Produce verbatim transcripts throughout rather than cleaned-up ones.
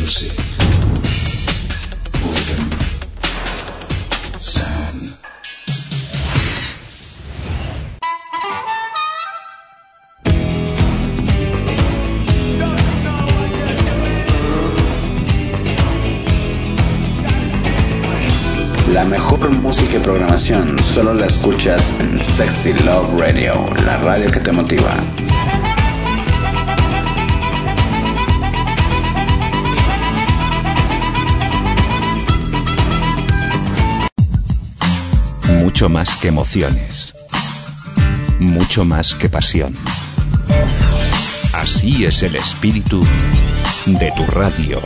music. Rhythm. Sound. La mejor música y programación solo la escuchas en Sexy Love Radio, la radio que te motiva. Mucho más que emociones, mucho más que pasión. Así es el espíritu de tu radio.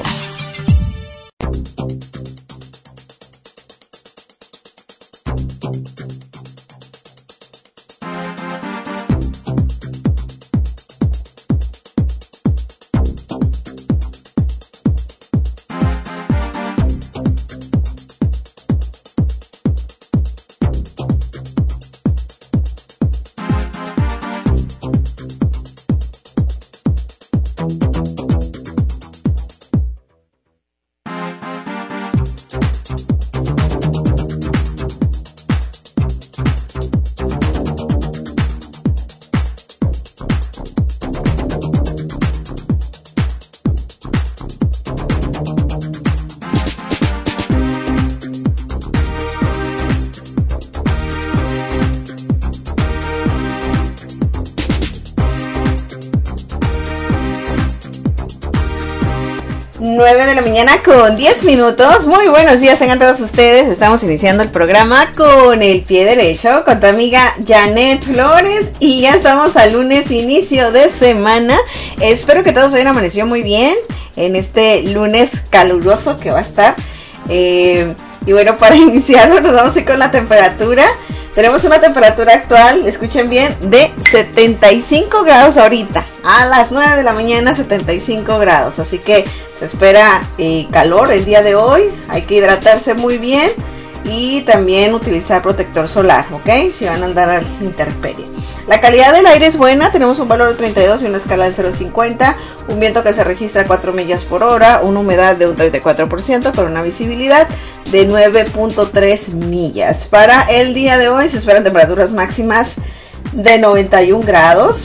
nueve de la mañana con diez minutos. Muy buenos días, tengan todos ustedes. Estamos iniciando el programa con el pie derecho con tu amiga Janet Flores y ya estamos al lunes, inicio de semana. Espero que todos hayan amanecido muy bien en este lunes caluroso que va a estar. Eh, y bueno, para iniciarlo nos vamos a ir con la temperatura. Tenemos una temperatura actual, escuchen bien, de setenta y cinco grados ahorita. A las nueve de la mañana, setenta y cinco grados. Así que se espera eh, calor el día de hoy. Hay que hidratarse muy bien y también utilizar protector solar, ¿ok? Si van a andar a la intemperie. La calidad del aire es buena, tenemos un valor de treinta y dos y una escala de cero a cincuenta, un viento que se registra a cuatro millas por hora, una humedad de un treinta y cuatro por ciento con una visibilidad de nueve punto tres millas. Para el día de hoy se esperan temperaturas máximas de noventa y un grados,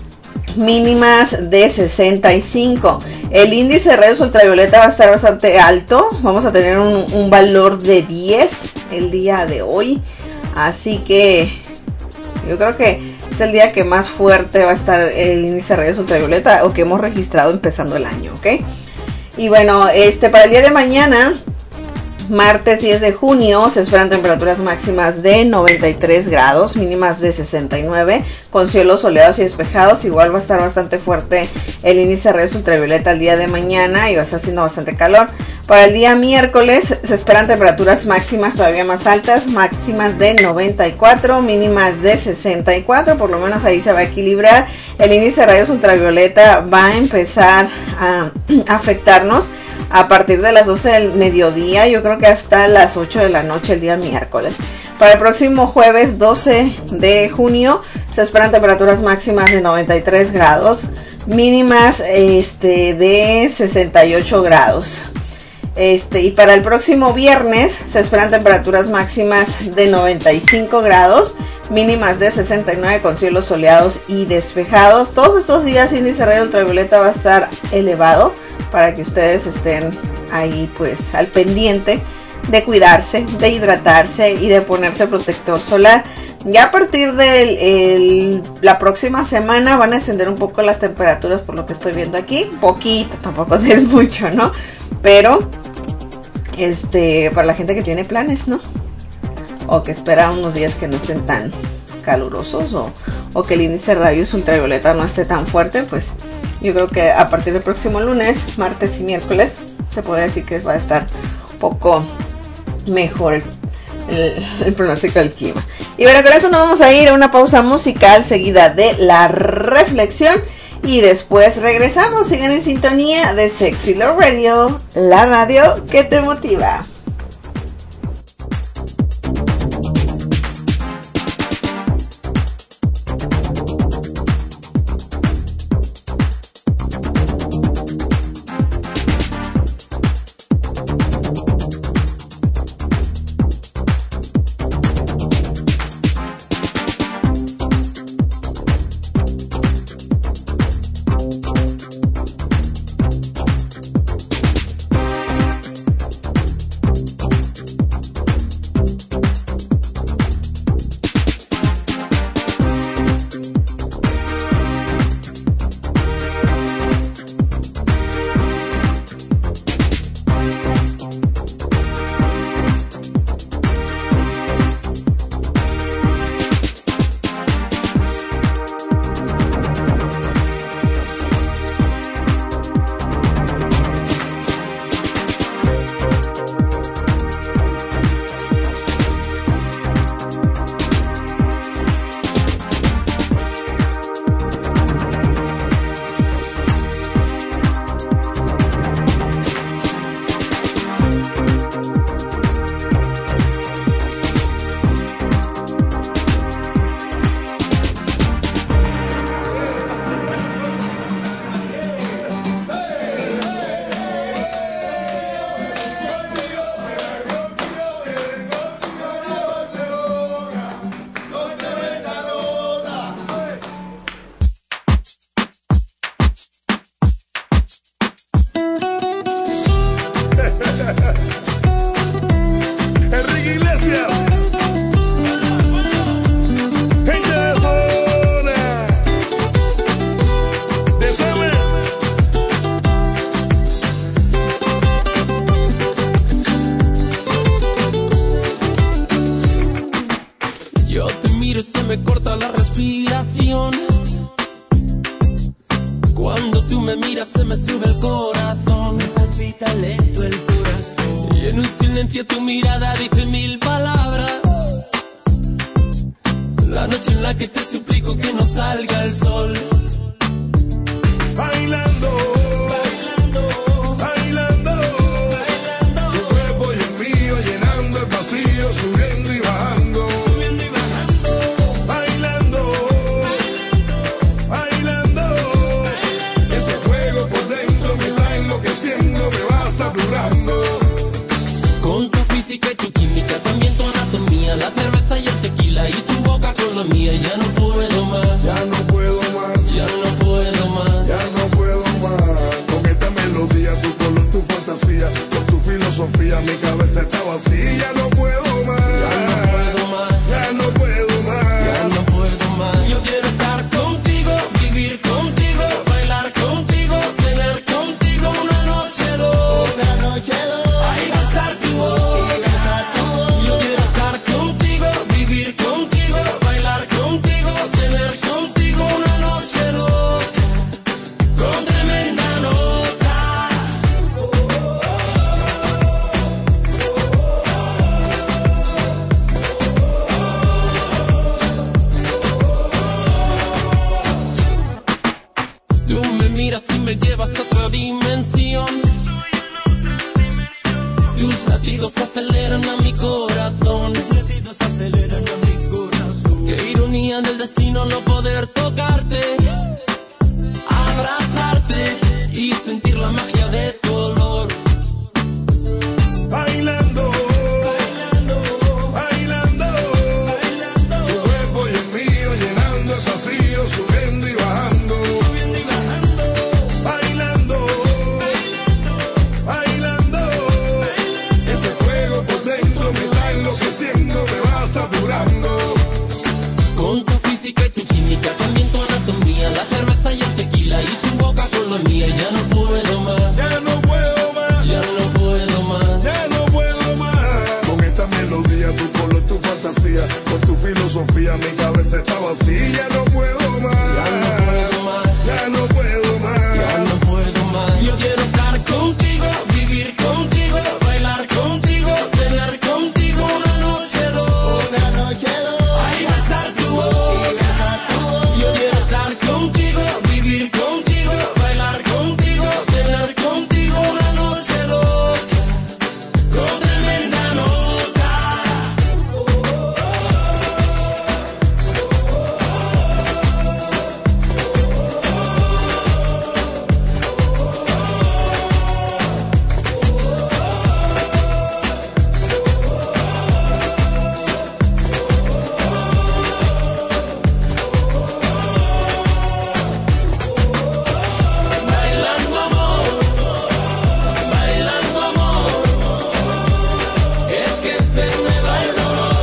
mínimas de sesenta y cinco. El índice de rayos ultravioleta va a estar bastante alto, vamos a tener un, un valor de diez el día de hoy, así que yo creo que es el día que más fuerte va a estar el índice de rayos ultravioleta o que hemos registrado empezando el año, ¿ok? Y bueno, este para el día de mañana, martes diez de junio, se esperan temperaturas máximas de noventa y tres grados, mínimas de sesenta y nueve, con cielos soleados y despejados. Igual va a estar bastante fuerte el índice de rayos ultravioleta el día de mañana y va a estar haciendo bastante calor. Para el día miércoles se esperan temperaturas máximas todavía más altas, máximas de noventa y cuatro, mínimas de sesenta y cuatro, por lo menos ahí se va a equilibrar. El índice de rayos ultravioleta va a empezar a afectarnos a partir de las doce del mediodía, yo creo que hasta las ocho de la noche el día miércoles. Para el próximo jueves doce de junio se esperan temperaturas máximas de noventa y tres grados, mínimas este, de sesenta y ocho grados. Este, y para el próximo viernes se esperan temperaturas máximas de noventa y cinco grados, mínimas de sesenta y nueve con cielos soleados y despejados. Todos estos días índice de rayos ultravioleta va a estar elevado para que ustedes estén ahí pues al pendiente de cuidarse, de hidratarse y de ponerse protector solar. Ya a partir de la próxima semana van a ascender un poco las temperaturas por lo que estoy viendo aquí, poquito, tampoco es mucho, ¿no? Pero este para la gente que tiene planes, ¿no? O que espera unos días que no estén tan calurosos o, o que el índice de rayos ultravioleta no esté tan fuerte, pues yo creo que a partir del próximo lunes, martes y miércoles se podría decir que va a estar un poco mejor el, el, el pronóstico del clima. Y bueno, con eso nos vamos a ir a una pausa musical seguida de la reflexión y después regresamos. Sigan en sintonía de Sexy Love Radio, la radio que te motiva. se me sube el corazón, me palpita lento el corazón. Y en un silencio tu mirada dice mil palabras. La noche en la que te suplico que no salga el sol. Bailando, bailando, bailando, bailando. Tu cuerpo y el mío llenando el vacío, subiendo y bajando, subiendo y bajando. Bailando, bailando, bailando, bailando. Ese fuego por dentro me va enloqueciendo, me va saturando. Con tu física y tu química, también tu anatomía, la cerveza y el tequila y tu boca con la mía. Ya no puedo más, ya no puedo más, ya no puedo más, ya no puedo más. Con esta melodía, tu color, tu fantasía, con tu filosofía, mi cabeza está vacía. Ya no puedo más, ya no puedo más, ya no puedo más, ya no puedo más. Yo quiero estar contigo, vivir contigo, bailar contigo, tener contigo una noche loca, una noche loca. Ay, besar tu boca. Yo quiero estar contigo, vivir contigo, bailar contigo, tener contigo una noche loca, con tremenda nota. Tú me miras y me llevas a otra dimensión. Tus latidos aceleran a mi corazón. Tus latidos aceleran a mi corazón. Qué ironía del destino no poder tocarte, abrazarte y sentir la magia de tu olor. bailando, bailando, bailando, bailando. Tu cuerpo y el mío llenando el vacío, subiendo y bajando, subiendo y bajando. Bailando, bailando, bailando, bailando. Ese fuego por dentro me está enloqueciendo, me va saturando. Con tu física y tu química, también tu anatomía, la cerveza y el tequila y tu boca con la mía. Ya no puedo más, Ya no puedo más, ya no puedo más. ya no puedo más. Con esta melodía, tu color, tu fantasía, con tu filosofía, mi cabeza está vacía. Ya no puedo más, Ya no puedo más, ya no puedo más. ya no puedo más. Yo quiero estar contigo, vivir contigo, bailar contigo, tener contigo una noche loca, una noche loca. Ay, besar tu boca. Yo quiero estar contigo, vivir contigo, bailar contigo, tener contigo una noche loca, con tremenda nota. Bailando amor, bailando amor, es que se me va el dolor.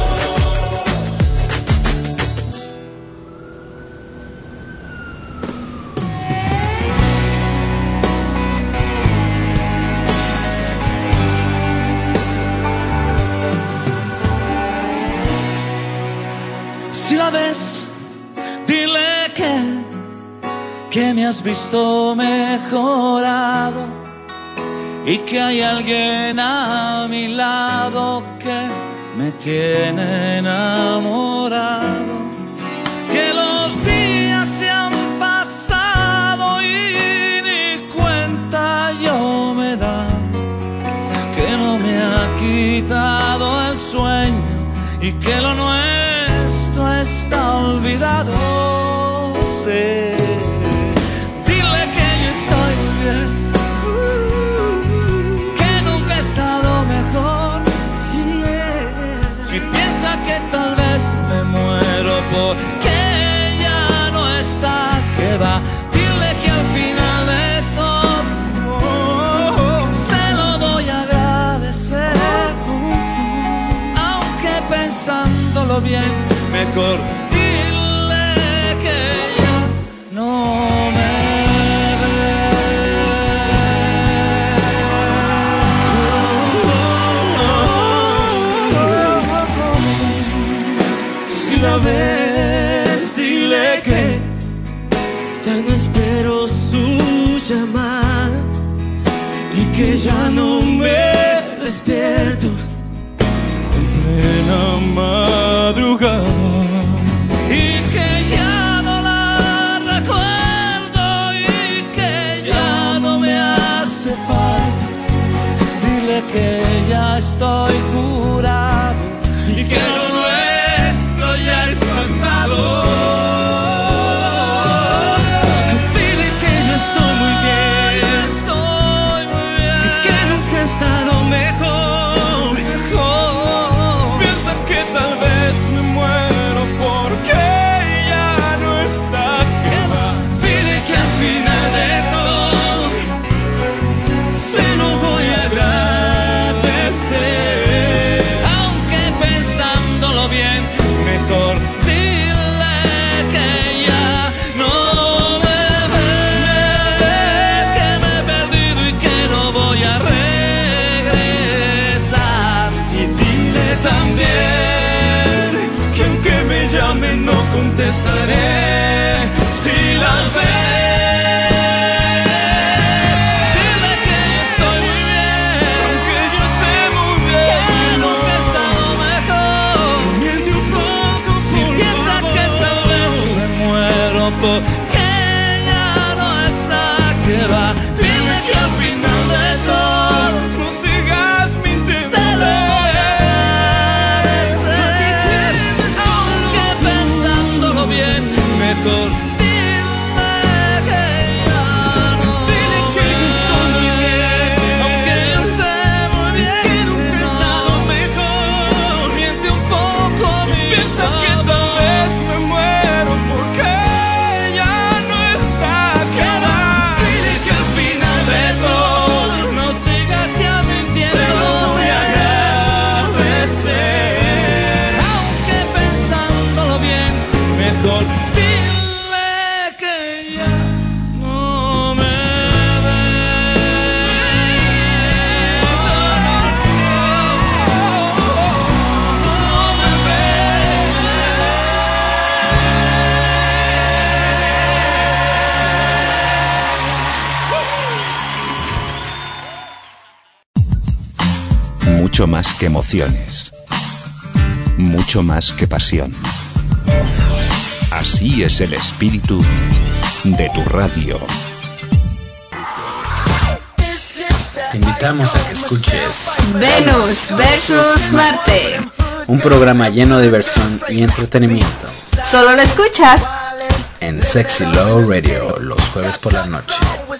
Si la ves, dile que, que me has visto mejorado y que hay alguien a mi lado que me tiene enamorado. Que los días se han pasado y ni cuenta yo me da, que no me ha quitado el sueño y que lo nuestro está olvidado. Sí. Dile que yo estoy bien, que nunca he estado mejor. Si piensa que tal vez me muero porque ya no está, que va. Dile que al final de todo se lo voy a agradecer, aunque pensándolo bien, mejor dile que ya no me ve. Si la ves, dile que ya no espero su llamada. que ya no me despierto en plena madrugada y que ya no la recuerdo y que ya no me hace falta. Dile que ya estoy curado y que lo nuestro ya es pasado. Contestaré si la ves. Dile que yo estoy muy bien, aunque yo sé muy bien que nunca he estado mejor. Miente un poco, si piensa que tal vez me muero porque ya no está, que va. Dile que al final de todo no sigas mintiendo. Se lo voy a agradecer, aunque pensándolo bien, mejor dile que ya no. Dile que yo estoy muy bien, aunque yo sé muy bien que nunca he estado mejor. Miente un poco, si piensa que tal vez me muero porque ya no está, que va. Dile que al final de todo no sigas ya mintiendo. Se lo voy a agradecer, aunque pensándolo bien, mejor mucho más que emociones, mucho más que pasión. Así es el espíritu de tu radio. Te invitamos a que escuches Venus versus Marte. un programa lleno de diversión y entretenimiento Solo lo escuchas en Sexy Love Radio los jueves por la noche.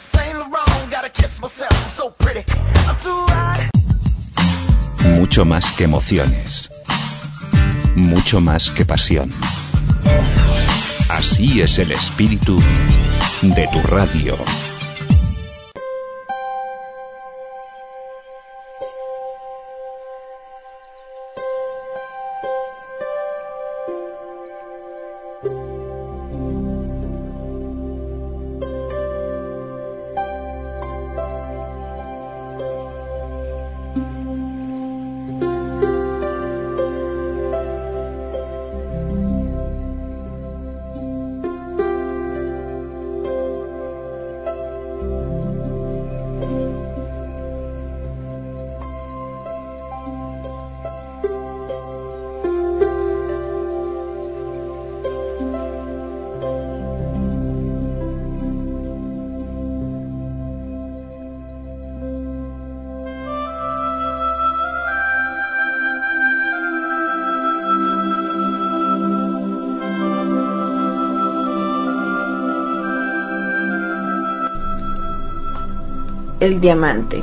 Mucho más que emociones, mucho más que pasión. Así es el espíritu de tu radio. el diamante.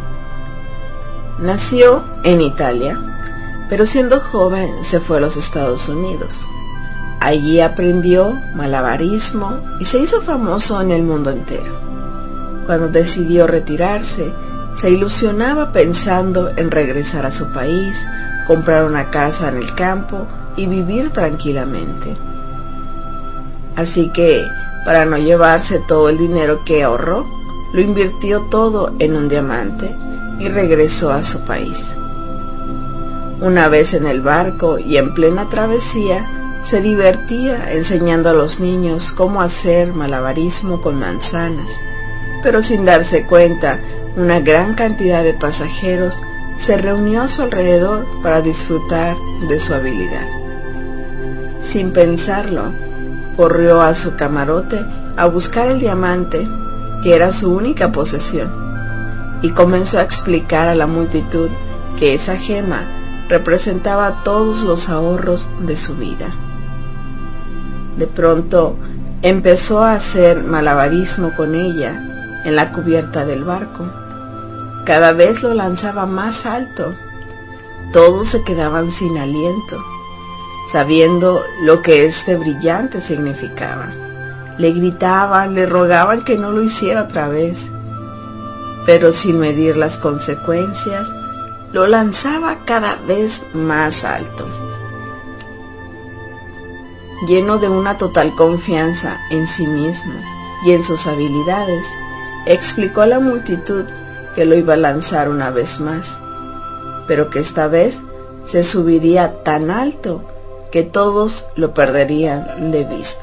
Nació en Italia, pero siendo joven se fue a los Estados Unidos. Allí aprendió malabarismo y se hizo famoso en el mundo entero. Cuando decidió retirarse, se ilusionaba pensando en regresar a su país, comprar una casa en el campo y vivir tranquilamente. Así que, para no llevarse todo el dinero que ahorró, lo invirtió todo en un diamante y regresó a su país. Una vez en el barco y en plena travesía, se divertía enseñando a los niños cómo hacer malabarismo con manzanas, pero sin darse cuenta, una gran cantidad de pasajeros se reunió a su alrededor para disfrutar de su habilidad. Sin pensarlo, corrió a su camarote a buscar el diamante, que era su única posesión, y comenzó a explicar a la multitud que esa gema representaba todos los ahorros de su vida. De pronto, empezó a hacer malabarismo con ella en la cubierta del barco. Cada vez lo lanzaba más alto. Todos se quedaban sin aliento, sabiendo lo que este brillante significaba. Le gritaban, le rogaban que no lo hiciera otra vez, pero sin medir las consecuencias, lo lanzaba cada vez más alto. Lleno de una total confianza en sí mismo y en sus habilidades, explicó a la multitud que lo iba a lanzar una vez más, pero que esta vez se subiría tan alto que todos lo perderían de vista.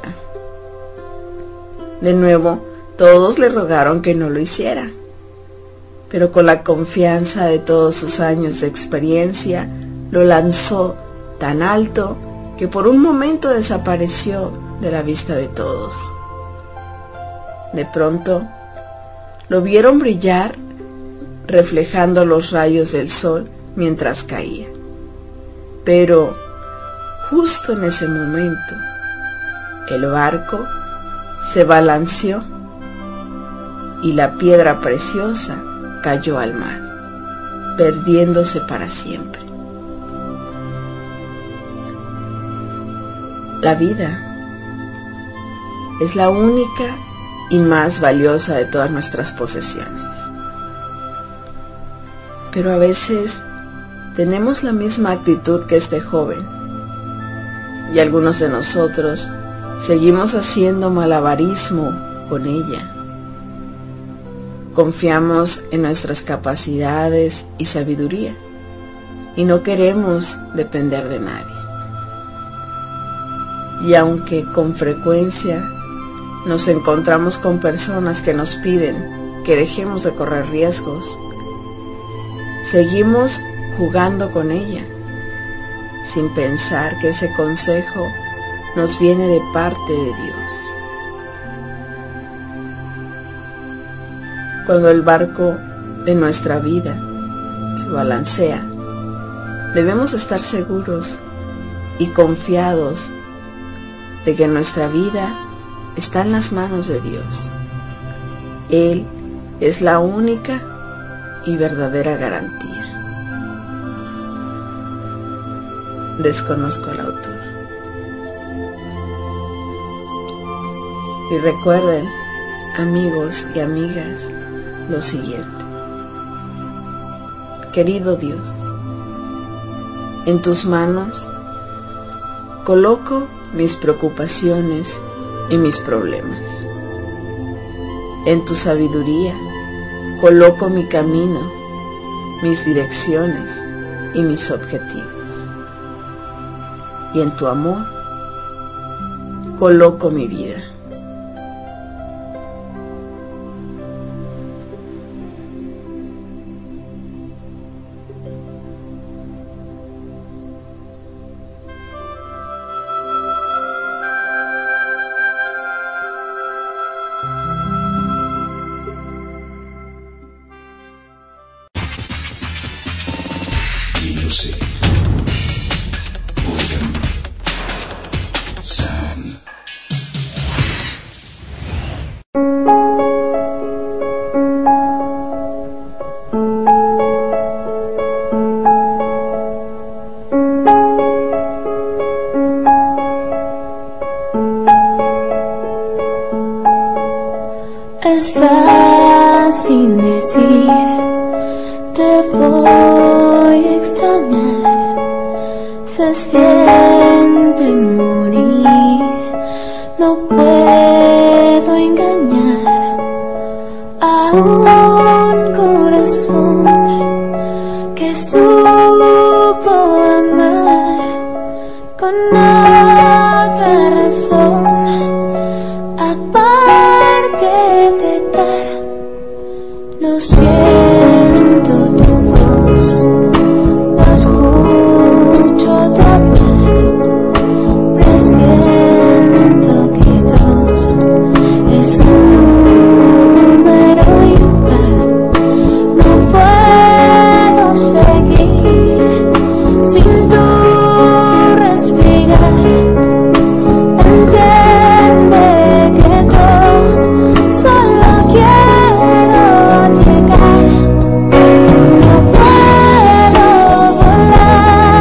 De nuevo, todos le rogaron que no lo hiciera, pero con la confianza de todos sus años de experiencia, lo lanzó tan alto que por un momento desapareció de la vista de todos. De pronto, lo vieron brillar reflejando los rayos del sol mientras caía. Pero justo en ese momento, el barco se balanceó y la piedra preciosa cayó al mar, perdiéndose para siempre. La vida es la única y más valiosa de todas nuestras posesiones. Pero a veces tenemos la misma actitud que este joven, y algunos de nosotros seguimos haciendo malabarismo con ella. Confiamos en nuestras capacidades y sabiduría, y no queremos depender de nadie. Y aunque con frecuencia nos encontramos con personas que nos piden que dejemos de correr riesgos, seguimos jugando con ella, sin pensar que ese consejo nos viene de parte de Dios. Cuando el barco de nuestra vida se balancea, debemos estar seguros y confiados de que nuestra vida está en las manos de Dios. Él es la única y verdadera garantía. Desconozco al autor. Y recuerden, amigos y amigas, lo siguiente. Querido Dios, en tus manos coloco mis preocupaciones y mis problemas. En tu sabiduría coloco mi camino, mis direcciones y mis objetivos. Y en tu amor coloco mi vida. Music. Rhythm. Sound. Es fácil decir, te voy a extrañar, se siente morir, no puedo engañar a un corazón que supo amar con otra razón. No siento tu voz, no escucho tu hablar, presiento que dos es un número impar. No puedo seguir sin tu respirar. Entiende que todo solo quiero llegar. No puedo volar.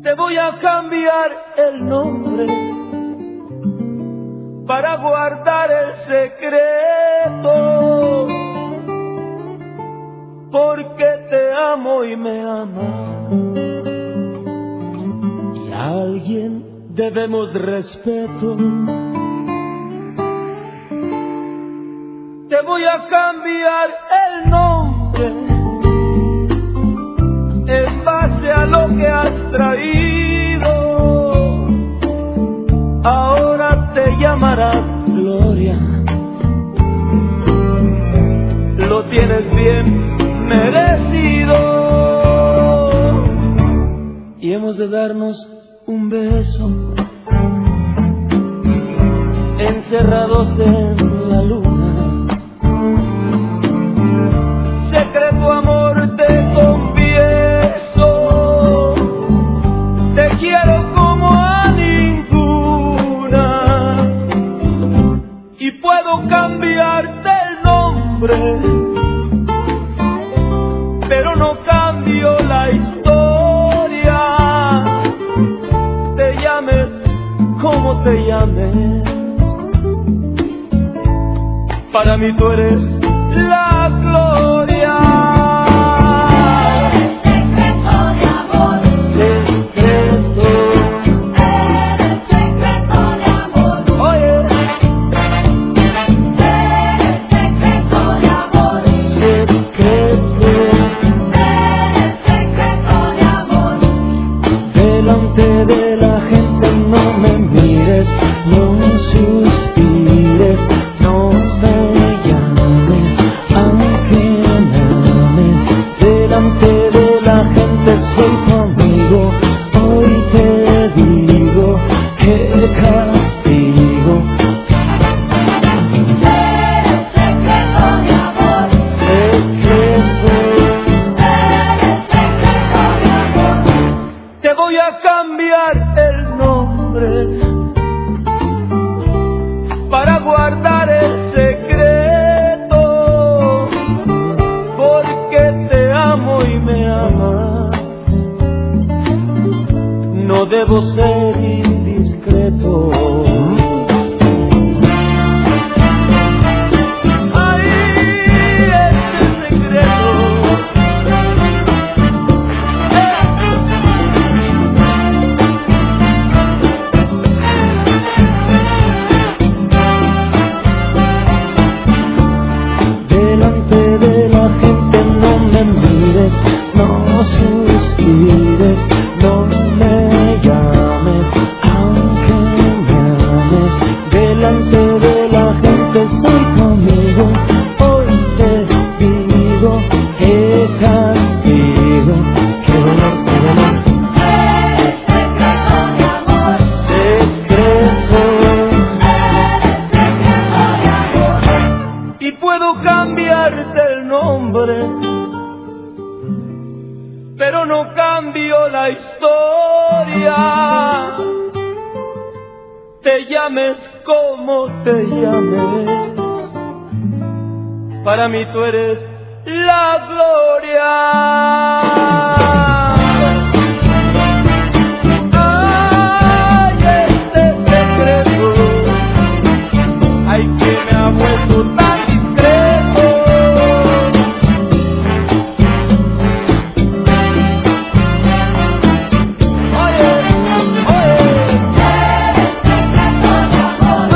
te voy a cambiar el nombre para guardar el secreto, porque te amo y me amas, y a alguien debemos respeto. Te voy a cambiar el nombre en base a lo que has traído. Ahora te llamarás Gloria, lo tienes bien merecido, y hemos de darnos un beso encerrados en la luna. Secreto amor te confieso, te quiero como a ninguna, y puedo cambiarte el nombre, pero no cambio la historia. Te llames como te llames, para mí tú eres la gloria. Eres secreto de amor, Secreto, eres secreto de amor, oye, eres secreto de amor, secreto, eres secreto de amor. delante de la gente no me mires, no suspires, no me llames, aunque me ames. Delante de la gente soy tu amigo, hoy te digo que castigo. Eres secreto de amor, Secreto, eres secreto de amor. te voy a cambiar el nombre para guardar el secreto, porque te amo y me amas. No debo ser indiscreto. Ay, este secreto. Delante de la gente no me mires, no suspires, no me llames, aunque me ames. Delante de la gente soy tu amigo, hoy te digo que castigo, que dolor, que dolor. Eres secreto de amor, Secreto, eres secreto de amor. y puedo cambiarte el nombre, pero no cambio la historia. Te llames como te llames, para mí tú eres la gloria. Ay, este secreto, ay, que me ha vuelto tan discreto. Oye, oye, Eres secreto de amor,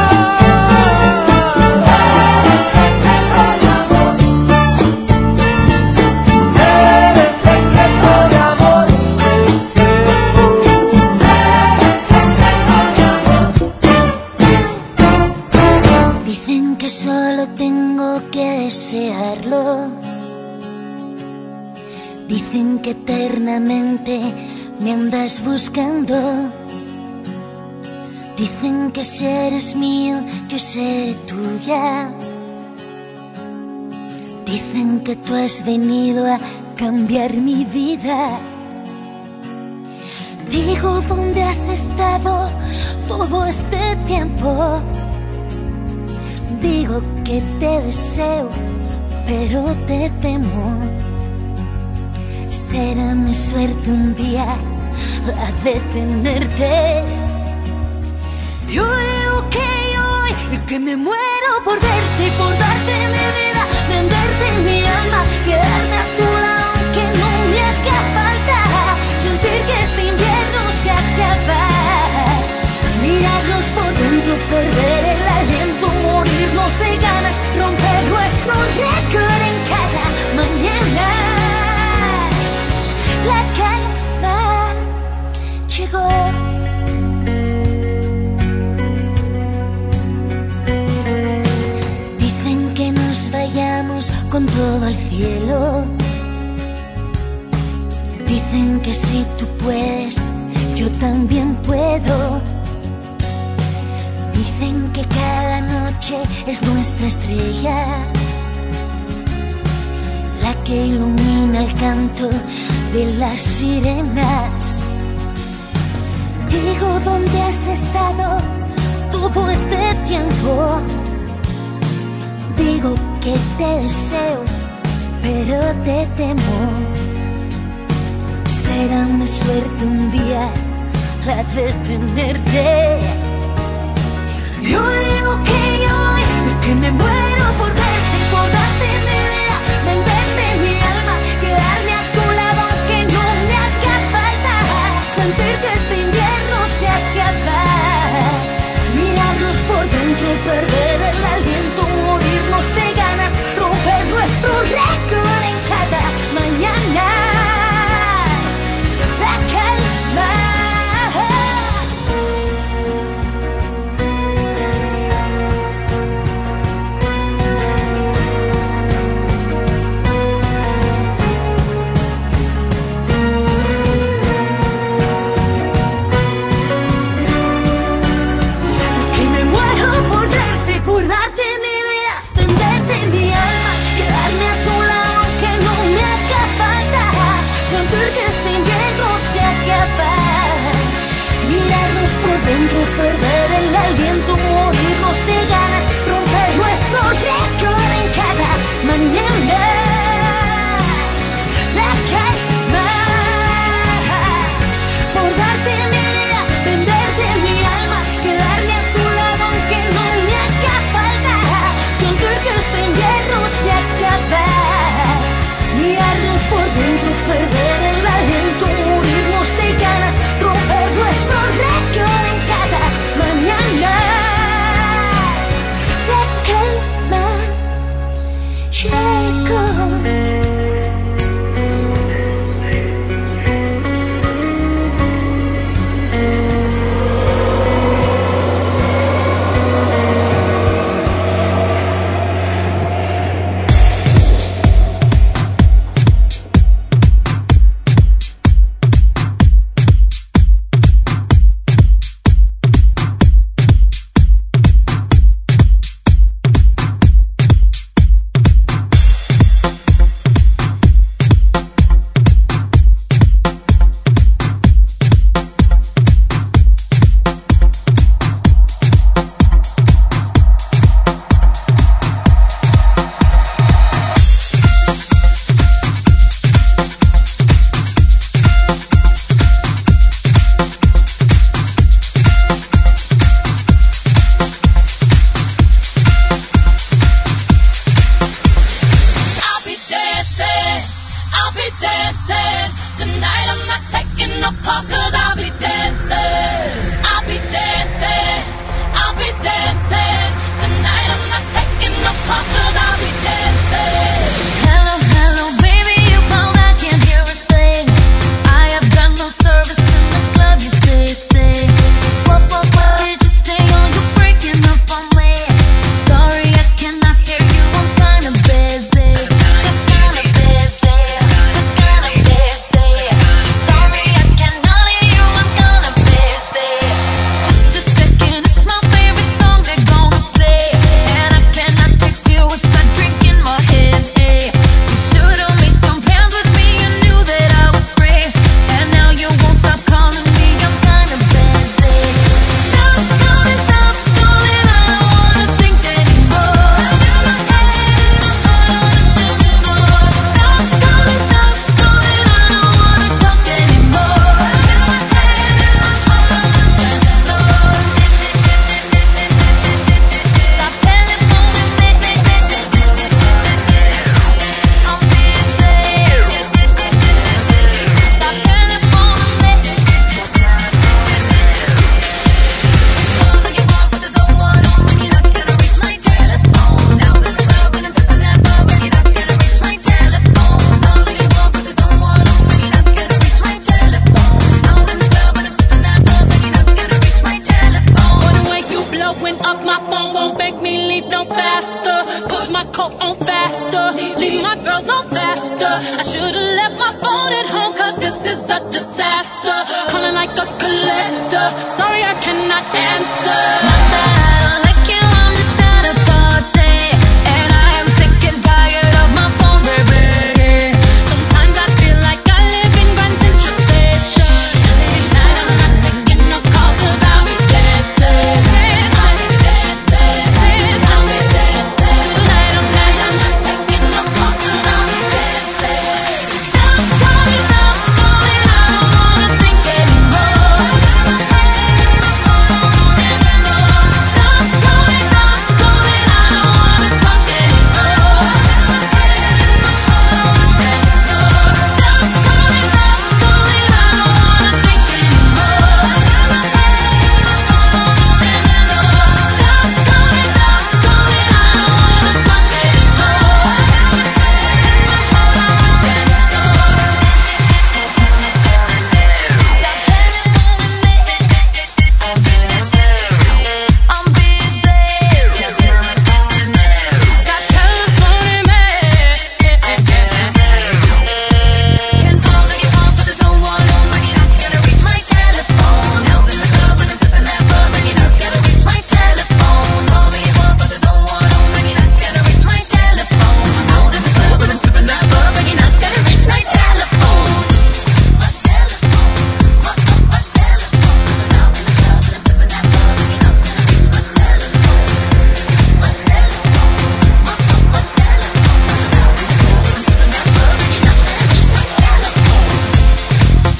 eres secreto de amor, secreto. Dicen que solo tengo que desearlo. Dicen que eternamente me andas buscando. Dicen que si eres mío, yo seré tuya. Dicen que tú has venido a cambiar mi vida. Digo, ¿dónde has estado todo este tiempo? Digo que te deseo, pero te temo. Será mi suerte un día la de tenerte. Yo digo que hoy, que me muero por verte y por darte mi vida, venderte mi alma, quedarme a tu lado aunque no me haga falta, sentir que este invierno se acaba, mirarnos por dentro, perder el aliento, morirnos de ganas, romper nuestro récord en cada mañana. La calma llegó. Dicen que nos vayamos con todo al cielo. Dicen que si tú puedes, yo también puedo. Dicen que cada noche es nuestra estrella, la que ilumina el canto de las sirenas. Digo, ¿dónde has estado todo este tiempo? Digo que te deseo, pero te temo. Será mi suerte un día la de tenerte. Yo digo que hoy, que me muero por verte y por darte mi vida, venderte mi alma, quedarme a tu lado aunque no me haga falta, sentir que este invierno se acaba, mirarnos por dentro, perder el aliento, morirnos de ganas, romper nuestro récord en cada mañana. La calma. Por darte mi vida, venderte mi alma, quedarme a tu lado aunque no me haga falta, sentir que este invierno se acaba, mirarnos por dentro, perder el aliento, morirnos de ganas, romper nuestro récord en cada mañana. La calma, por darte mi vida, venderte mi alma, quedarme a tu lado aunque no me haga falta, sentir que este invierno se acaba, mirarnos por dentro, perder el aliento, morirnos de ganas, romper nuestro récord en cada mañana. La calma llegó. Sorry, I cannot like a collector. Sorry, I cannot answer. Not that I don't like you, I'm just at a party, and I am sick and tired of my phone, baby. Sometimes I feel like I live in Grand Central Station. Each night I'm not taking no calls 'cause I'll be dancing. I'll be dancing. I'll be dancing. Tonight I'm night, I'm not taking no calls 'cause I'll be dancing. Stop calling, stop calling, I don't wanna think anymore. Stop calling, stop calling, I don't wanna talk anymore. Stop calling, stop calling, I don't wanna think anymore. Stop calling, stop calling, I don't wanna talk I'm busy. Got telephone me. Can call if you want, but there's no one home. Ring it up, gotta reach my telephone. Out in the club and I'm sipping that bub. Ring it up, gotta reach my telephone. Call me if you want, but there's no one home. Ring it up, gotta reach my telephone. Out in the club and I'm sipping that bub. Ring it up, gotta reach my telephone. My telephone, my my my telephone. Out in the club and I'm sipping that bub. Ring it up, gotta reach my telephone. My telephone, my my my telephone. Out in the club and I'm sipping that bub. Ring it up, gotta reach my telephone.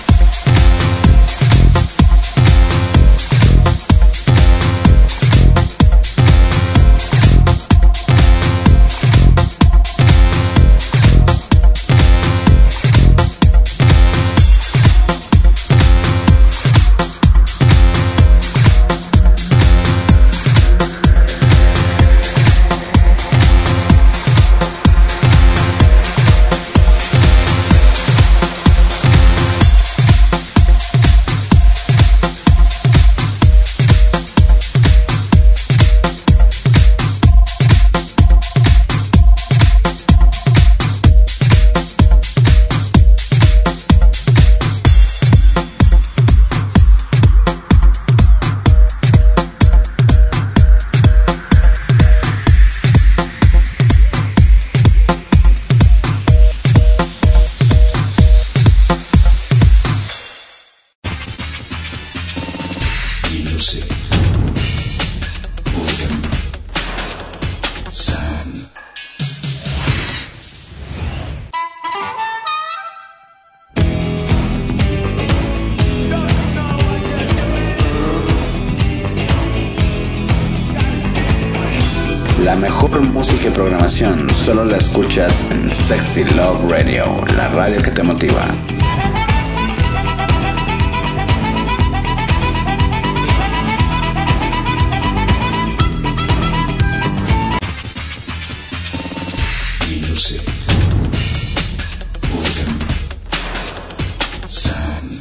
Music, rhythm, sound. La mejor música y programación solo la escuchas en Sexy Love Radio, la radio que te motiva. Music, rhythm, sound.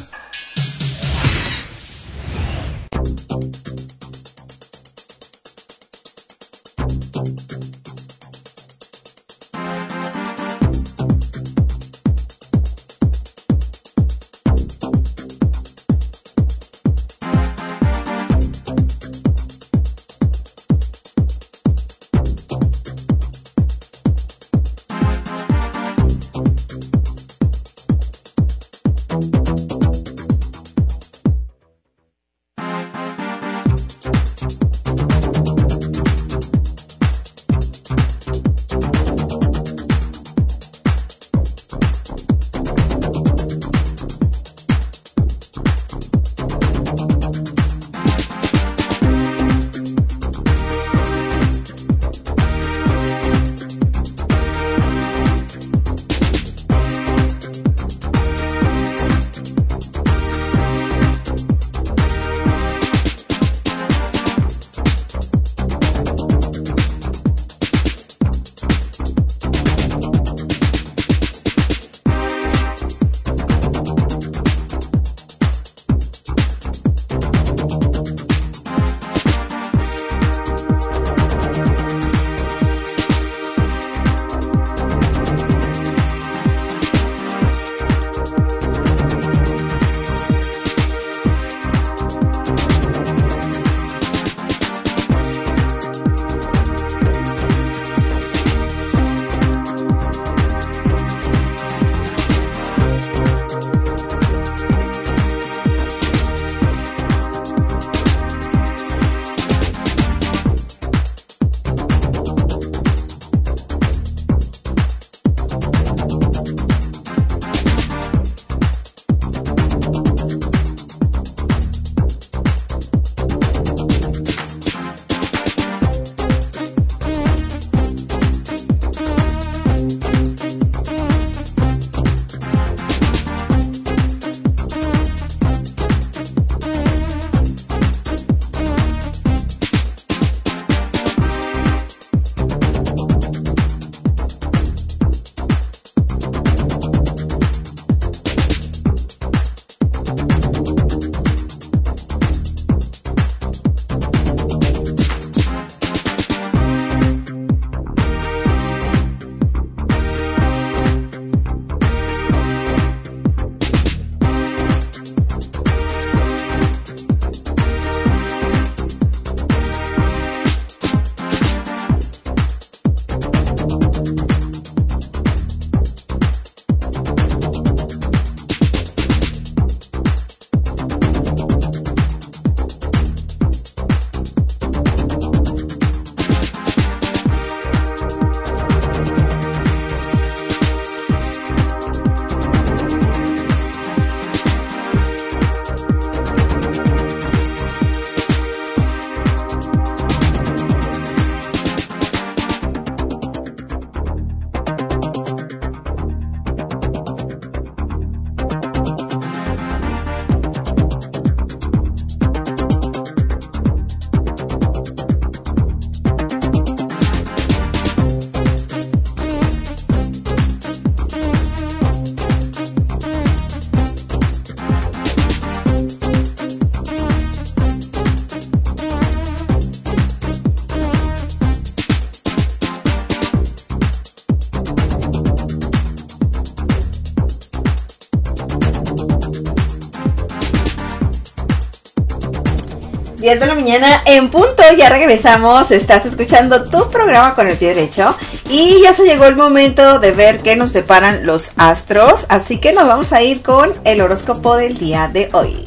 diez de la mañana en punto, ya regresamos, estás escuchando tu programa con el pie derecho y ya se llegó el momento de ver qué nos deparan los astros, así que nos vamos a ir con el horóscopo del día de hoy.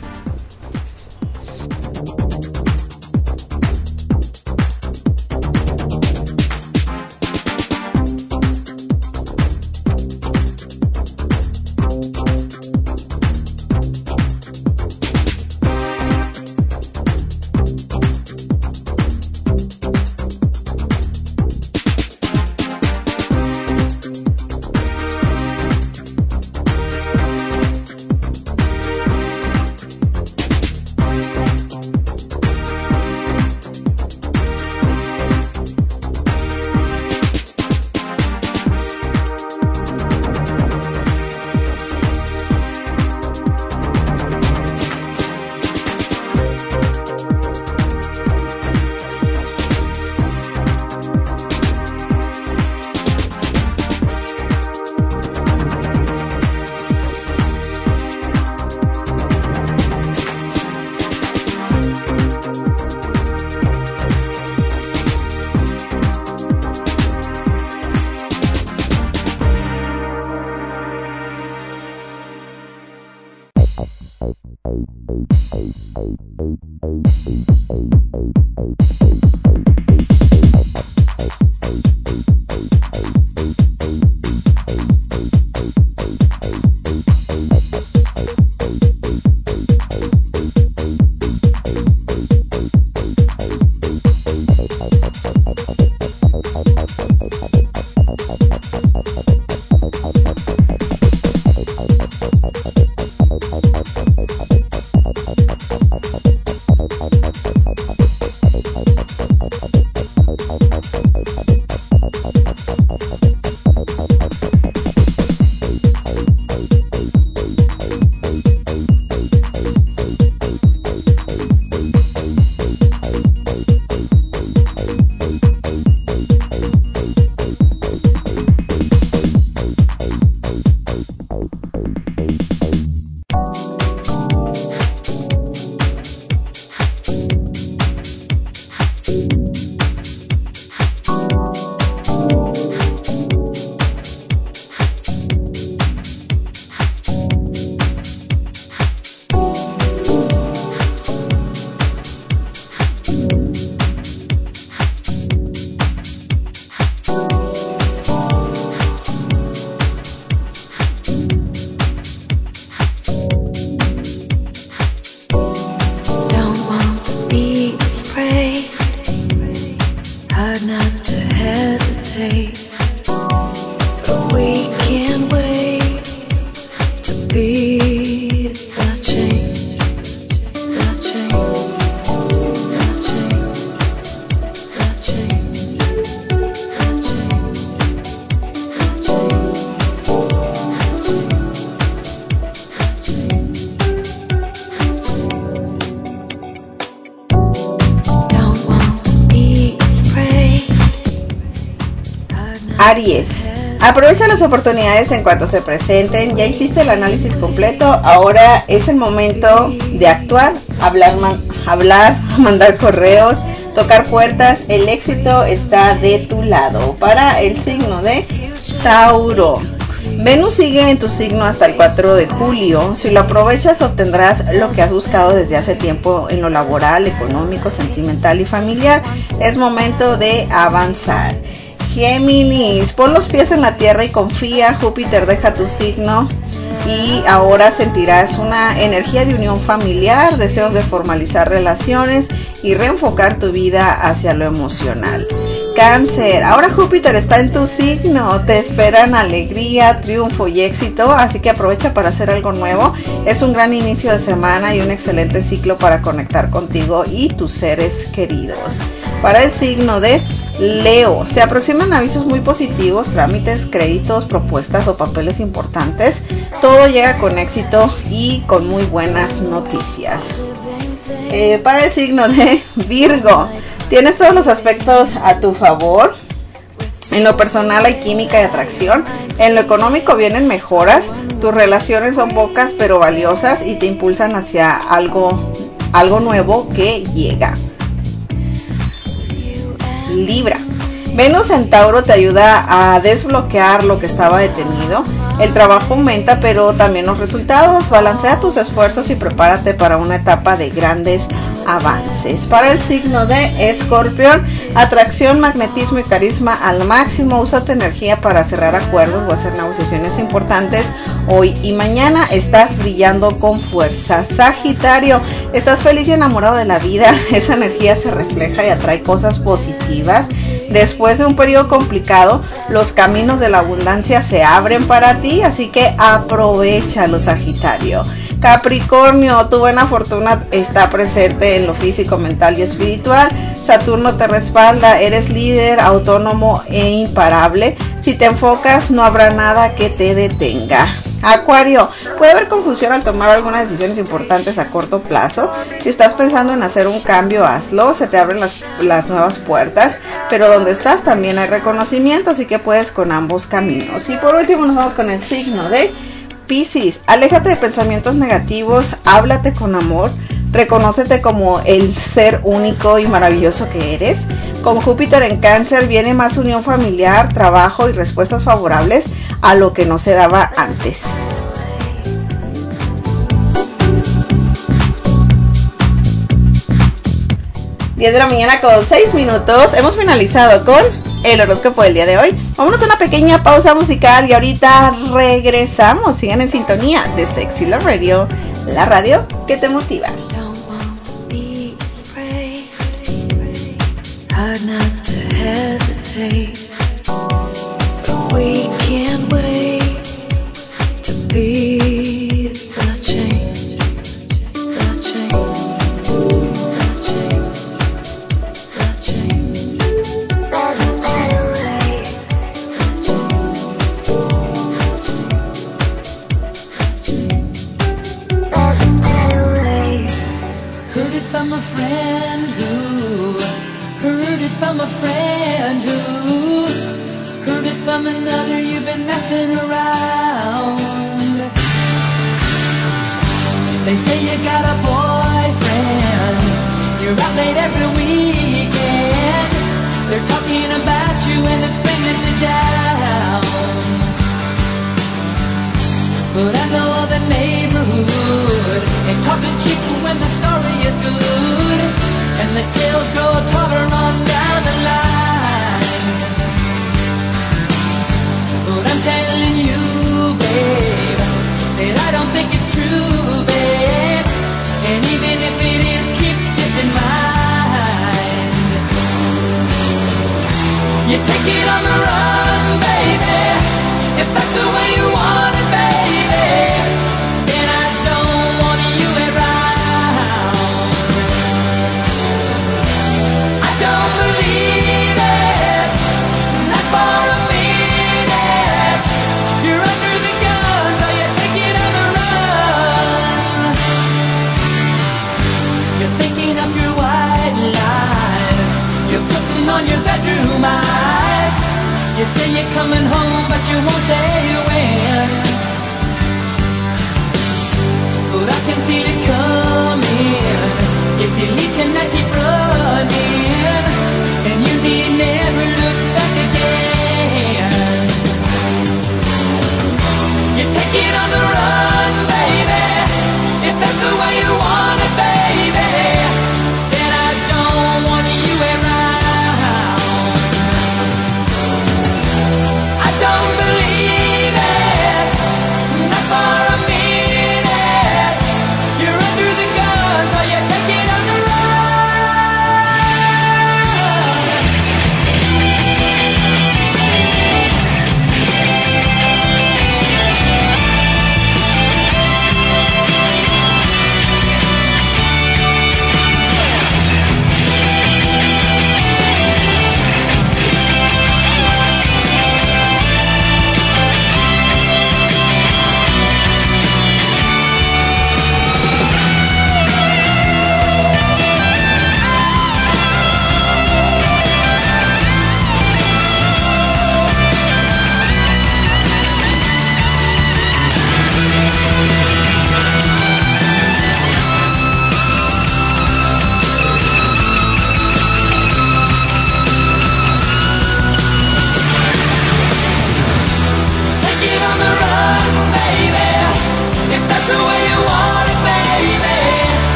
Aries, aprovecha las oportunidades en cuanto se presenten. Ya hiciste el análisis completo, ahora es el momento de actuar, hablar, man, hablar, mandar correos, tocar puertas. El éxito está de tu lado. Para el signo de Tauro, Venus sigue en tu signo hasta el cuatro de julio. Si lo aprovechas, obtendrás lo que has buscado desde hace tiempo en lo laboral, económico, sentimental y familiar. Es momento de avanzar. Géminis, pon los pies en la tierra y confía. Júpiter deja tu signo y ahora sentirás una energía de unión familiar, deseos de formalizar relaciones y reenfocar tu vida hacia lo emocional. Cáncer, ahora Júpiter está en tu signo, te esperan alegría, triunfo y éxito, así que aprovecha para hacer algo nuevo. Es un gran inicio de semana y un excelente ciclo para conectar contigo y tus seres queridos. Para el signo de Leo, se aproximan avisos muy positivos, trámites, créditos, propuestas o papeles importantes. Todo llega con éxito y con muy buenas noticias. Eh, para el signo de Virgo, tienes todos los aspectos a tu favor. En lo personal hay química y atracción. En lo económico vienen mejoras. Tus relaciones son pocas pero valiosas y te impulsan hacia algo algo nuevo que llega. Libra. Venus en Tauro te ayuda a desbloquear lo que estaba detenido. El trabajo aumenta, pero también los resultados. Balancea tus esfuerzos y prepárate para una etapa de grandes avances. Para el signo de Escorpión, atracción, magnetismo y carisma al máximo. Usa tu energía para cerrar acuerdos o hacer negociaciones importantes hoy y mañana. Estás brillando con fuerza. Sagitario, estás feliz y enamorado de la vida. Esa energía se refleja y atrae cosas positivas. Después de un periodo complicado, los caminos de la abundancia se abren para ti, así que aprovéchalo, Sagitario. Capricornio, tu buena fortuna está presente en lo físico, mental y espiritual. Saturno te respalda, eres líder, autónomo e imparable. Si te enfocas, no habrá nada que te detenga. Acuario, puede haber confusión al tomar algunas decisiones importantes a corto plazo. Si estás pensando en hacer un cambio, hazlo, se te abren las, las nuevas puertas, pero donde estás también hay reconocimiento, así que puedes con ambos caminos. Y por último nos vamos con el signo de Piscis. Aléjate de pensamientos negativos, háblate con amor, reconócete como el ser único y maravilloso que eres. Con Júpiter en Cáncer viene más unión familiar, trabajo y respuestas favorables a lo que no se daba antes. diez de la mañana con seis minutos. Hemos finalizado con el horóscopo del día de hoy. Vámonos a una pequeña pausa musical y ahorita regresamos. Sigan en sintonía de Sexy Love Radio, la radio que te motiva. Hard not to hesitate, but we can't wait to be the change, the change, the change, the change. There's a better way. There's a better way. Heard it from a friend who heard it from a friend who heard it from another. You've been messing around. They say you got a boyfriend, you're out late every weekend. They're talking about you and it's bringing me down. But I know the neighborhood, and talk is cheap when the story is good, and the tales grow taller on down the line. But I'm telling you, babe, that I don't think it's true, babe. And even if it is, keep this in mind. You take it on the run, baby, if that's the way you want it, baby. Then I don't want you around. I don't believe it, not for a minute. You're under the gun, so you take it on the run. You're thinking of your white lies, you're putting on your bedroom eyes. You say you're coming home, but you won't say when. But I can feel it coming. If you leave tonight, keep running, and you need never look back again. You take it on the run, baby, if that's the way you want it, baby. Then I don't want you around. I don't believe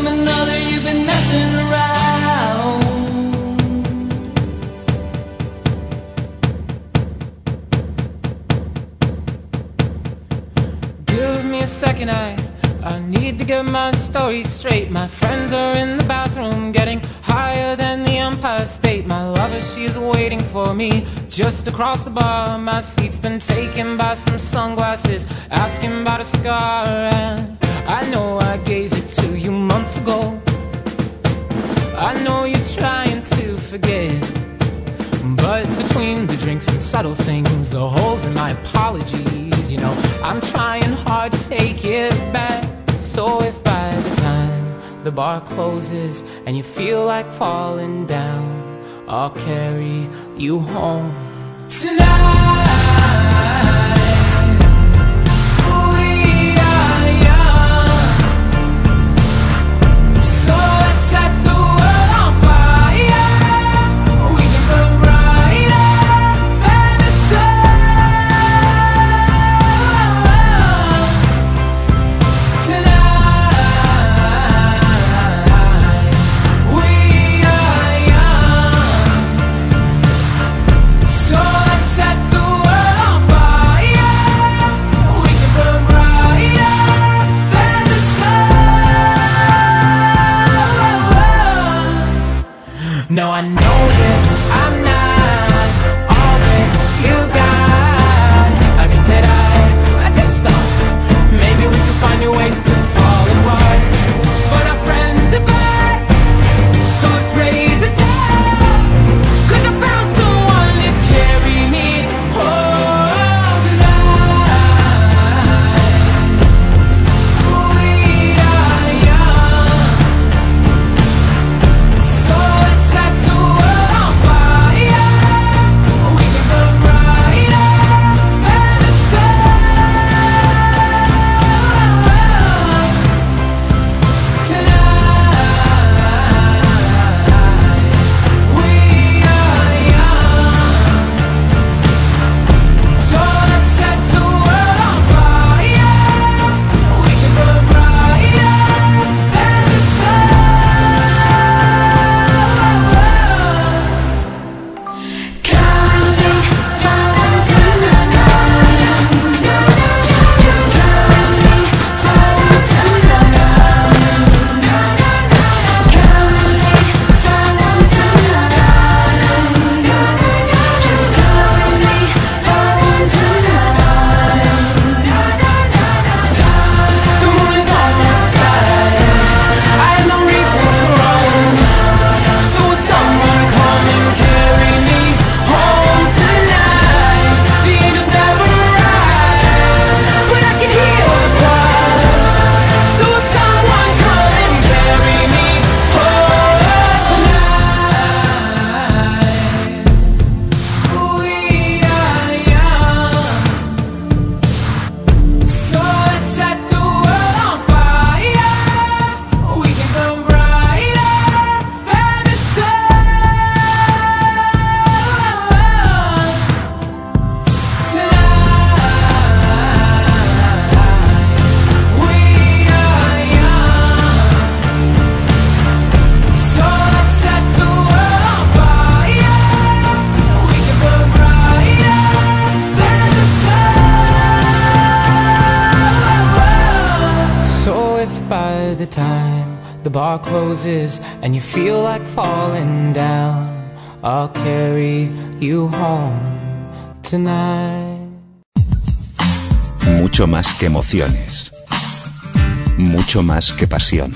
from another, you've been messing around. Give me a second, I I need to get my story straight. My friends are in the bathroom getting higher than the Empire State. My lover, she is waiting for me just across the bar. My seat's been taken by some sunglasses, asking about a scar. And I know I gave it to you months ago. I know you're trying to forget, but between the drinks and subtle things, the holes in my apologies, you know, I'm trying hard to take it back. So if by the time the bar closes and you feel like falling down, I'll carry you home tonight. We are young, so let's set the world on fire. We can burn brighter than the sun tonight. We are young, so let's set the world on fire. We can burn brighter than the sun. Now I know that I'm not all that you got. I guess that I, I just thought maybe we could find new ways to fall apart. But our friends are back, so let's raise a toast. 'Cause I found someone to carry me home tonight. We are young, so let's set the world on fire. We can burn brighter than the sun tonight. We are young, so let's set the world on fire. We can burn brighter than the sun. Counting, counting to nine. Just counting, counting to nine. Counting, counting to nine. Just counting, counting to nine. The moon is on my side. I have no reason to run. So will someone come and carry me home tonight? The angels never arrive, but I can hear what's right. So will someone come and carry me home tonight? We are young, so let's set the world on fire. We can burn brighter than the sun tonight. We are young, so let's set the world on fire. We can burn brighter than the sun. So if by the time the bar closes and you feel like falling down, I'll carry you home tonight. Mucho más que emociones. Mucho más que pasión.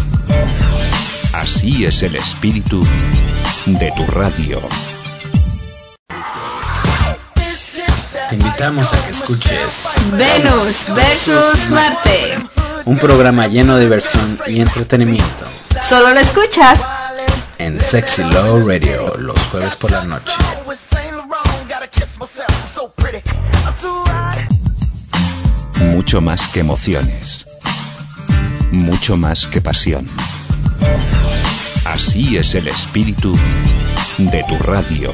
Así es el espíritu de tu radio. Te invitamos a que escuches Venus versus Marte. un programa lleno de diversión y entretenimiento Solo lo escuchas en Sexy Love Radio los jueves por la noche. Mucho más que emociones. Mucho más que pasión. Así es el espíritu de tu radio.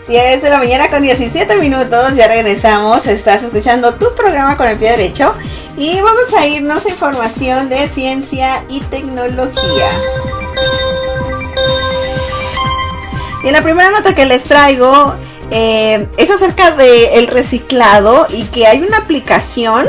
diez de la mañana con diecisiete minutos, ya regresamos. Estás escuchando tu programa Con el Pie Derecho y vamos a irnos a información de ciencia y tecnología. Y en la primera nota que les traigo eh, es acerca del reciclado y que hay una aplicación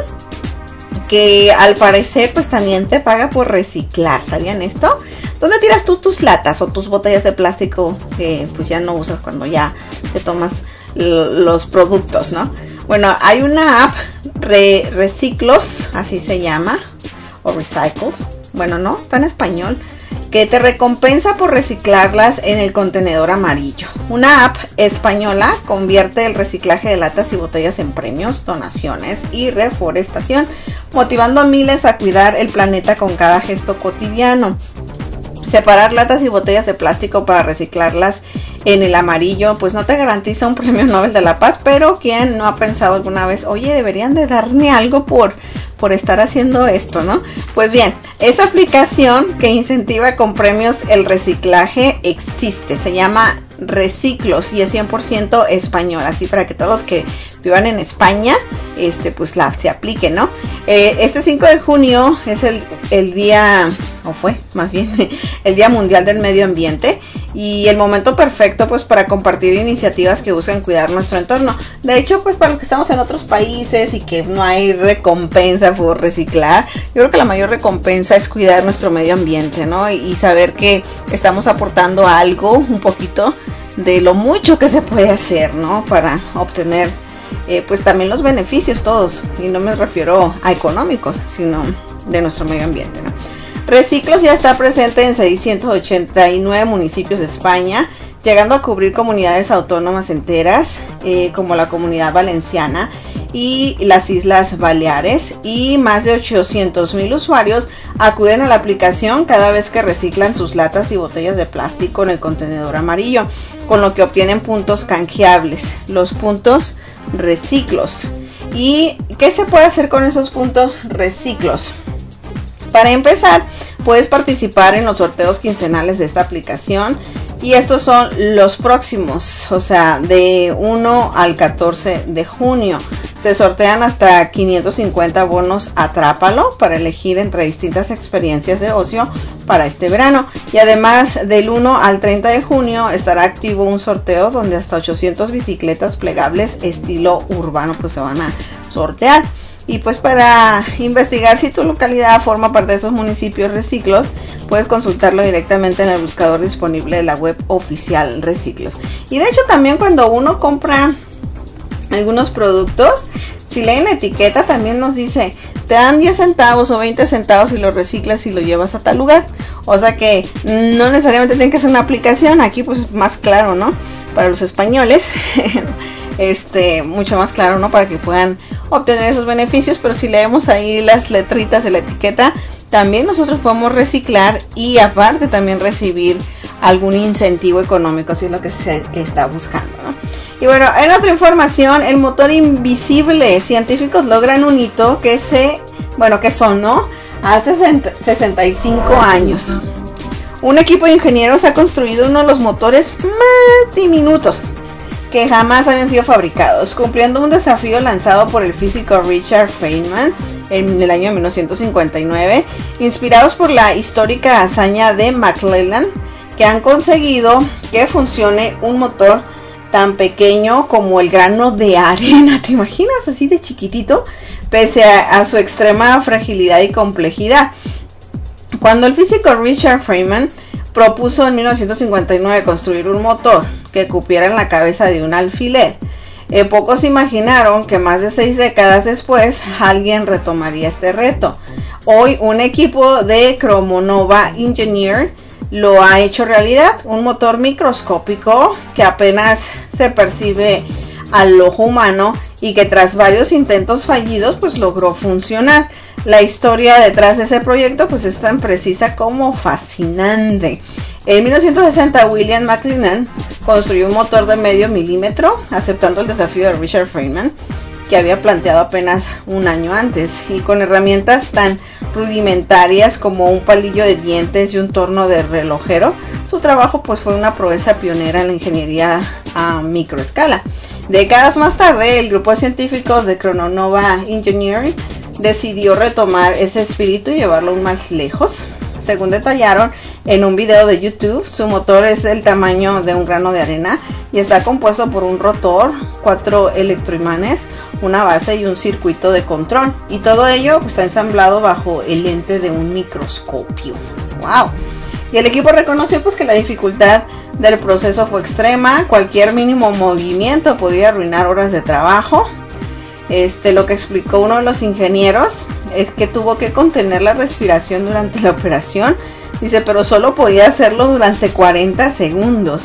que al parecer pues también te paga por reciclar. ¿Sabían esto? ¿Dónde tiras tú tus latas o tus botellas de plástico que pues ya no usas cuando ya te tomas los productos, ¿no? Bueno, hay una app, Re Reciclos, así se llama, o Recycles, bueno, no, está en español, que te recompensa por reciclarlas en el contenedor amarillo. Una app española convierte el reciclaje de latas y botellas en premios, donaciones y reforestación, motivando a miles a cuidar el planeta con cada gesto cotidiano. Separar latas y botellas de plástico para reciclarlas en el amarillo, pues no te garantiza un premio Nobel de la Paz, pero ¿quién no ha pensado alguna vez, oye, deberían de darme algo por, por estar haciendo esto, ¿no? Pues bien, esta aplicación que incentiva con premios el reciclaje existe, se llama Reciclos y es cien por ciento español, así para que todos los que vivan en España, este, pues la se aplique, ¿no? Eh, este cinco de junio es el, el día, o fue más bien, el Día Mundial del Medio Ambiente y el momento perfecto pues para compartir iniciativas que buscan cuidar nuestro entorno. De hecho, pues para los que estamos en otros países y que no hay recompensa por reciclar, yo creo que la mayor recompensa es cuidar nuestro medio ambiente, ¿no? Y, y saber que estamos aportando algo, un poquito de lo mucho que se puede hacer, ¿no? Para obtener eh, pues también los beneficios todos, y no me refiero a económicos, sino de nuestro medio ambiente, ¿no? Reciclos ya está presente en seiscientos ochenta y nueve municipios de España, llegando a cubrir comunidades autónomas enteras, eh, como la Comunidad Valenciana y las Islas Baleares, y más de ochocientos mil usuarios acuden a la aplicación cada vez que reciclan sus latas y botellas de plástico en el contenedor amarillo, con lo que obtienen puntos canjeables, los puntos Reciclos. ¿Y qué se puede hacer con esos puntos Reciclos? Para empezar, puedes participar en los sorteos quincenales de esta aplicación y estos son los próximos, o sea, de uno al catorce de junio. Se sortean hasta quinientos cincuenta bonos Atrápalo para elegir entre distintas experiencias de ocio para este verano. Y además, del uno al treinta de junio estará activo un sorteo donde hasta ochocientas bicicletas plegables estilo urbano pues se van a sortear. Y pues para investigar si tu localidad forma parte de esos municipios Reciclos, puedes consultarlo directamente en el buscador disponible de la web oficial Reciclos. Y de hecho también cuando uno compra algunos productos, si leen la etiqueta también nos dice, te dan diez centavos o veinte centavos si lo reciclas y lo llevas a tal lugar. O sea que no necesariamente tiene que ser una aplicación, aquí pues más claro, ¿no? Para los españoles, este, mucho más claro, ¿no? Para que puedan obtener esos beneficios, pero si leemos ahí las letritas de la etiqueta, también nosotros podemos reciclar y aparte también recibir algún incentivo económico, si es lo que se está buscando, ¿no? Y bueno, en otra información, el motor invisible, científicos logran un hito que se, bueno, que sonó hace sesenta y cinco años. Un equipo de ingenieros ha construido uno de los motores más diminutos que jamás habían sido fabricados, cumpliendo un desafío lanzado por el físico Richard Feynman en el año mil novecientos cincuenta y nueve, inspirados por la histórica hazaña de McClellan, que han conseguido que funcione un motor tan pequeño como el grano de arena. ¿Te imaginas? Así de chiquitito, pese a, a su extrema fragilidad y complejidad. Cuando el físico Richard Feynman propuso en mil novecientos cincuenta y nueve construir un motor que cupiera en la cabeza de un alfiler, eh, pocos imaginaron que más de seis décadas después alguien retomaría este reto. Hoy un equipo de Cromonova Engineer lo ha hecho realidad, un motor microscópico que apenas se percibe al ojo humano y que tras varios intentos fallidos pues logró funcionar. La historia detrás de ese proyecto pues es tan precisa como fascinante. En mil novecientos sesenta William McLennan construyó un motor de medio milímetro, aceptando el desafío de Richard Feynman, que había planteado apenas un año antes, y con herramientas tan rudimentarias como un palillo de dientes y un torno de relojero, Su trabajo pues fue una proeza pionera en la ingeniería a microescala. Décadas más tarde, el grupo de científicos de Chrononova Engineering decidió retomar ese espíritu y llevarlo aún más lejos. Según detallaron en un video de YouTube, su motor es del tamaño de un grano de arena y está compuesto por un rotor, cuatro electroimanes, una base y un circuito de control. Y todo ello pues, está ensamblado bajo el lente de un microscopio. ¡Wow! Y el equipo reconoció pues, que la dificultad del proceso fue extrema. Cualquier mínimo movimiento podía arruinar horas de trabajo. Este, lo que explicó uno de los ingenieros es que tuvo que contener la respiración durante la operación. Dice, pero solo podía hacerlo durante cuarenta segundos.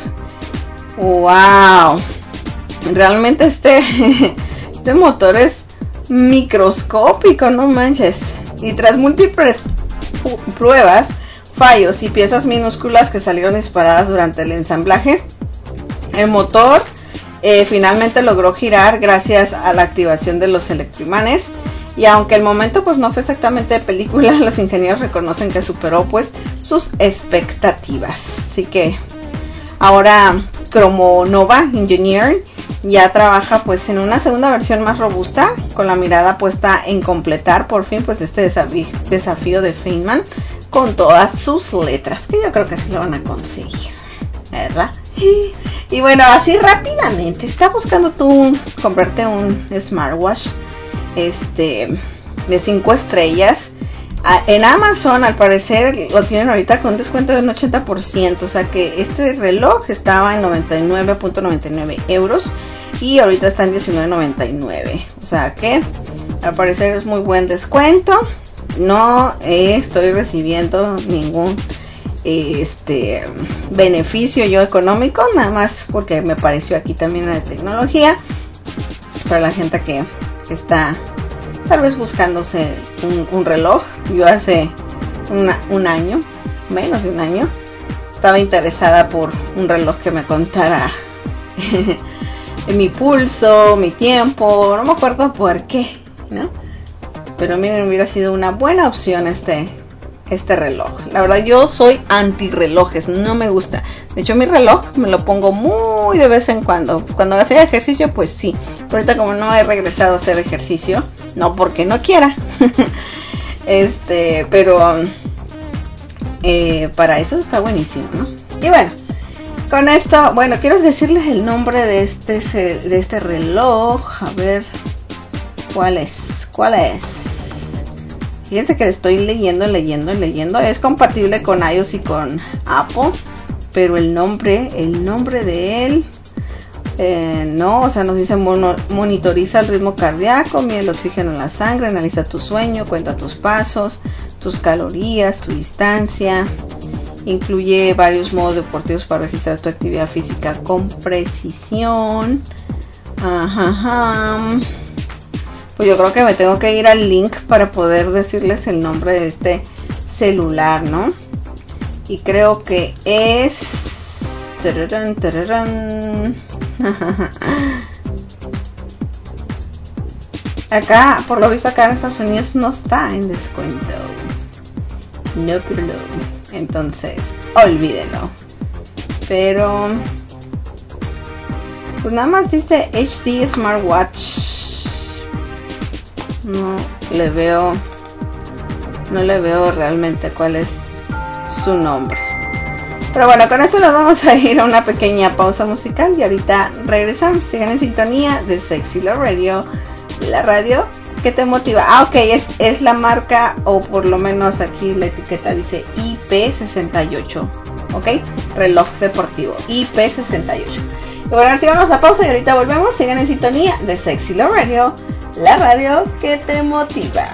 ¡Wow! Realmente este, este motor es microscópico, no manches. Y tras múltiples pruebas, fallos y piezas minúsculas que salieron disparadas durante el ensamblaje, el motor eh, finalmente logró girar gracias a la activación de los electroimanes. Y aunque el momento pues no fue exactamente de película, los ingenieros reconocen que superó pues sus expectativas. Así que ahora Chrononova Engineering ya trabaja pues en una segunda versión más robusta, con la mirada puesta en completar por fin pues este desafío, desafío de Feynman con todas sus letras, que yo creo que sí lo van a conseguir, ¿verdad? Y, y bueno, así rápidamente, ¿está buscando tú comprarte un smartwatch este de cinco estrellas? En Amazon al parecer lo tienen ahorita con descuento de un ochenta por ciento, o sea que este reloj estaba en noventa y nueve punto noventa y nueve euros y ahorita está en diecinueve noventa y nueve, o sea que al parecer es muy buen descuento. No eh, estoy recibiendo ningún eh, este beneficio yo económico, nada más porque me pareció aquí también la de tecnología para la gente que, que está tal vez buscándose un, un reloj. Yo hace una, un año, menos de un año, estaba interesada por un reloj que me contara mi pulso, mi tiempo, no me acuerdo por qué, ¿no? Pero miren, hubiera sido una buena opción este, este reloj. La verdad yo soy anti relojes, no me gusta. De hecho mi reloj me lo pongo muy de vez en cuando. Cuando hacía ejercicio pues sí. Pero ahorita como no he regresado a hacer ejercicio, no porque no quiera. este, pero eh, para eso está buenísimo, ¿no? Y bueno, con esto, bueno, quiero decirles el nombre de este, de este reloj. A ver, ¿cuál es? ¿Cuál es? Fíjense que estoy leyendo, leyendo, leyendo. Es compatible con iOS y con Apple. Pero el nombre, el nombre de él, eh, no, o sea, nos dice mono, monitoriza el ritmo cardíaco, mide el oxígeno en la sangre, analiza tu sueño, cuenta tus pasos, tus calorías, tu distancia. Incluye varios modos deportivos para registrar tu actividad física con precisión. Ajá, ajá. Pues yo creo que me tengo que ir al link para poder decirles el nombre de este celular, ¿no? Y creo que es... Tararán, tararán. Acá, por lo visto acá en Estados Unidos no está en descuento. No, pero no. Entonces, olvídelo. Pero... pues nada más dice H D Smartwatch. No le veo, no le veo realmente cuál es su nombre. Pero bueno, con eso nos vamos a ir a una pequeña pausa musical y ahorita regresamos. Sigan en sintonía de Sexy Love Radio, la radio que te motiva. Ah, ok, es, es la marca, o por lo menos aquí la etiqueta dice I P sesenta y ocho. Ok, reloj deportivo I P sesenta y ocho. Y bueno, ahora sí vamos a pausa y ahorita volvemos. Sigan en sintonía de Sexy Love Radio, la radio que te motiva.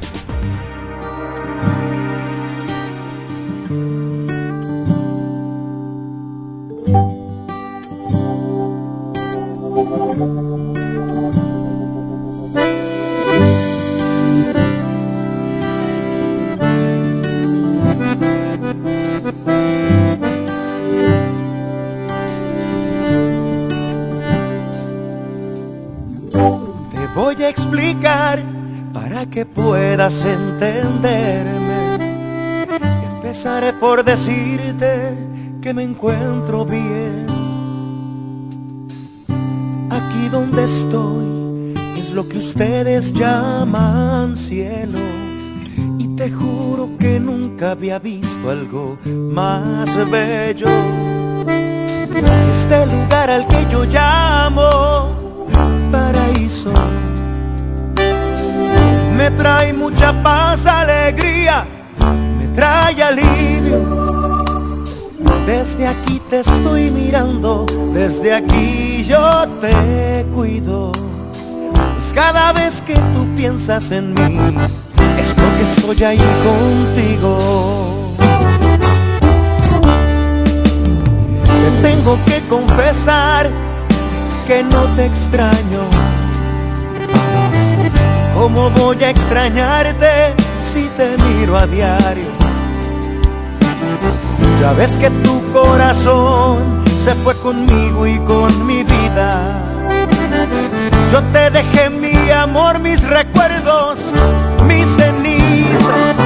Voy a explicar para que puedas entenderme. Empezaré por decirte que me encuentro bien. Aquí donde estoy es lo que ustedes llaman cielo. Y te juro que nunca había visto algo más bello. Este lugar al que yo llamo paraíso me trae mucha paz, alegría, me trae alivio. Desde aquí te estoy mirando, desde aquí yo te cuido. Pues cada vez que tú piensas en mí, es porque estoy ahí contigo. Te tengo que confesar que no te extraño. ¿Cómo voy a extrañarte si te miro a diario? Ya ves que tu corazón se fue conmigo y con mi vida. Yo te dejé mi amor, mis recuerdos, mis cenizas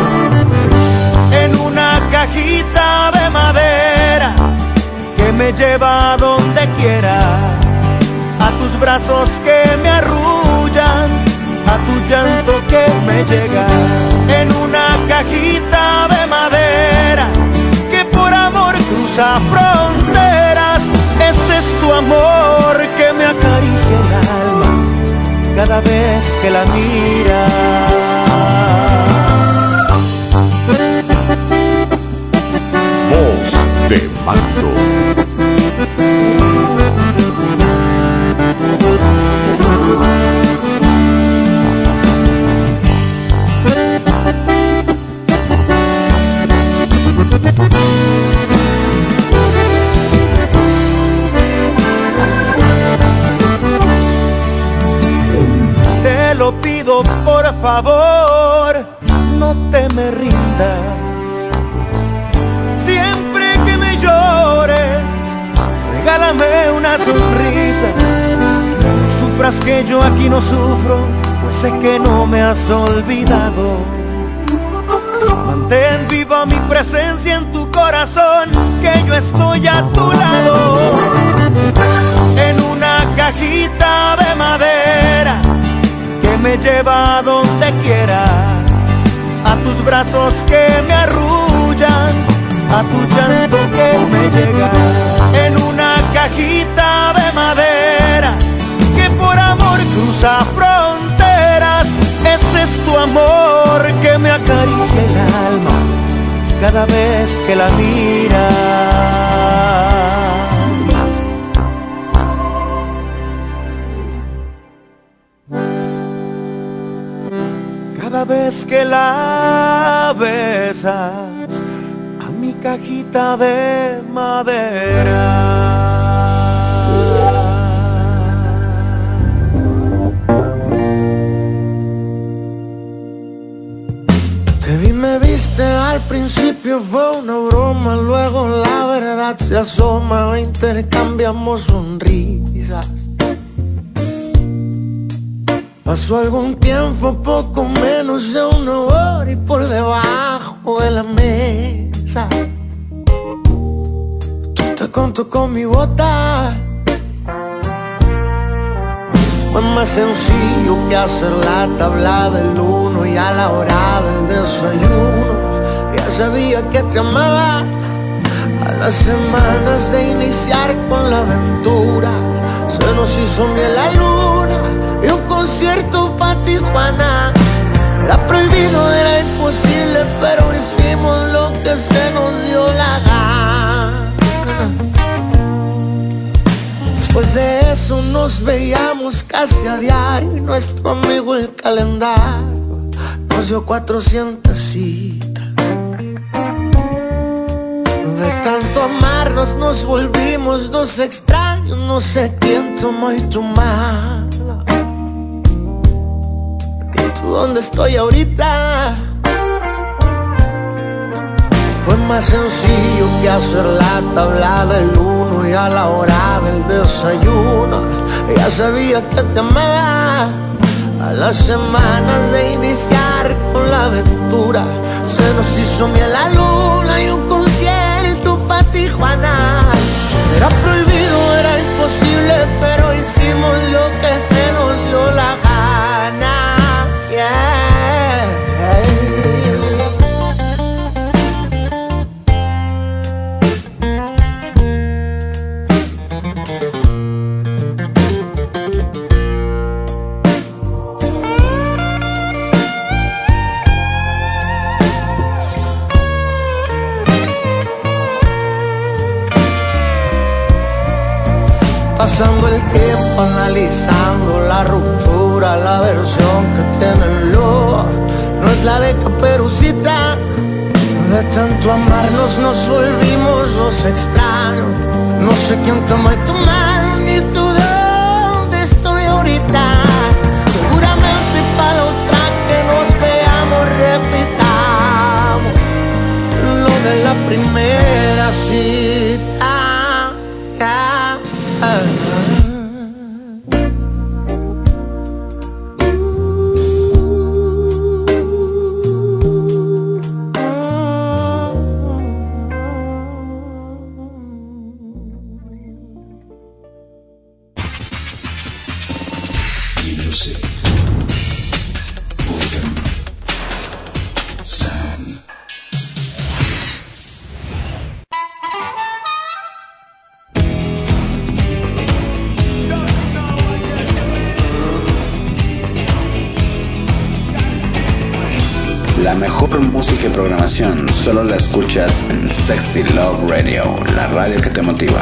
en una cajita de madera que me lleva a donde quiera, a tus brazos que me arrullan, a tu llanto que me llega. En una cajita de madera que por amor cruza fronteras. Ese es tu amor que me acaricia el alma cada vez que la miras. Voz de mando. Te lo pido por favor, no te me rindas. Siempre que me llores, regálame una sonrisa. No sufras que yo aquí no sufro, pues sé que no me has olvidado. Mantén viva mi presencia en tu corazón, que yo estoy a tu lado. En una cajita de madera que me lleva a donde quiera, a tus brazos que me arrullan, a tu llanto que me llega. En una cajita de madera que por amor cruza fronteras. Ese es tu amor que me acaricia el alma cada vez que la miras. Cada vez que la besas a mi cajita de madera. Te vi, me viste, al principio fue una broma, luego la verdad se asoma, intercambiamos sonrisas. Pasó algún tiempo, poco menos de una hora, y por debajo de la mesa tú te contó con mi bota. Fue más sencillo que hacer la tabla del uno, y a la hora del desayuno ya sabía que te amaba. A las semanas de iniciar con la aventura se nos hizo miel la luna y un concierto pa' Tijuana. Era prohibido, era imposible, pero hicimos lo que se nos dio la gana. Después de eso nos veíamos casi a diario, y nuestro amigo el calendario nos dio cuatrocientas citas. De tanto amarnos nos volvimos dos extraños, no sé quién tomó y tu mala. ¿Y tú dónde estoy ahorita? Fue más sencillo que hacer la tabla del uno, y a la hora del desayuno ya sabía que te amaba. A las semanas de iniciar con la aventura se nos hizo miel la luna y un concierto pa' Tijuana. pasando el tiempo analizando la ruptura, la versión que tienen los, no es la de Caperucita. De tanto amarnos nos volvimos los extraños. No sé quién tomó tu mano ni tú dónde estoy ahorita. Seguramente para la otra que nos veamos repitamos lo de la primera cita. Ah, ah, ah. La mejor música y programación solo la escuchas en Sexy Love Radio, la radio que te motiva.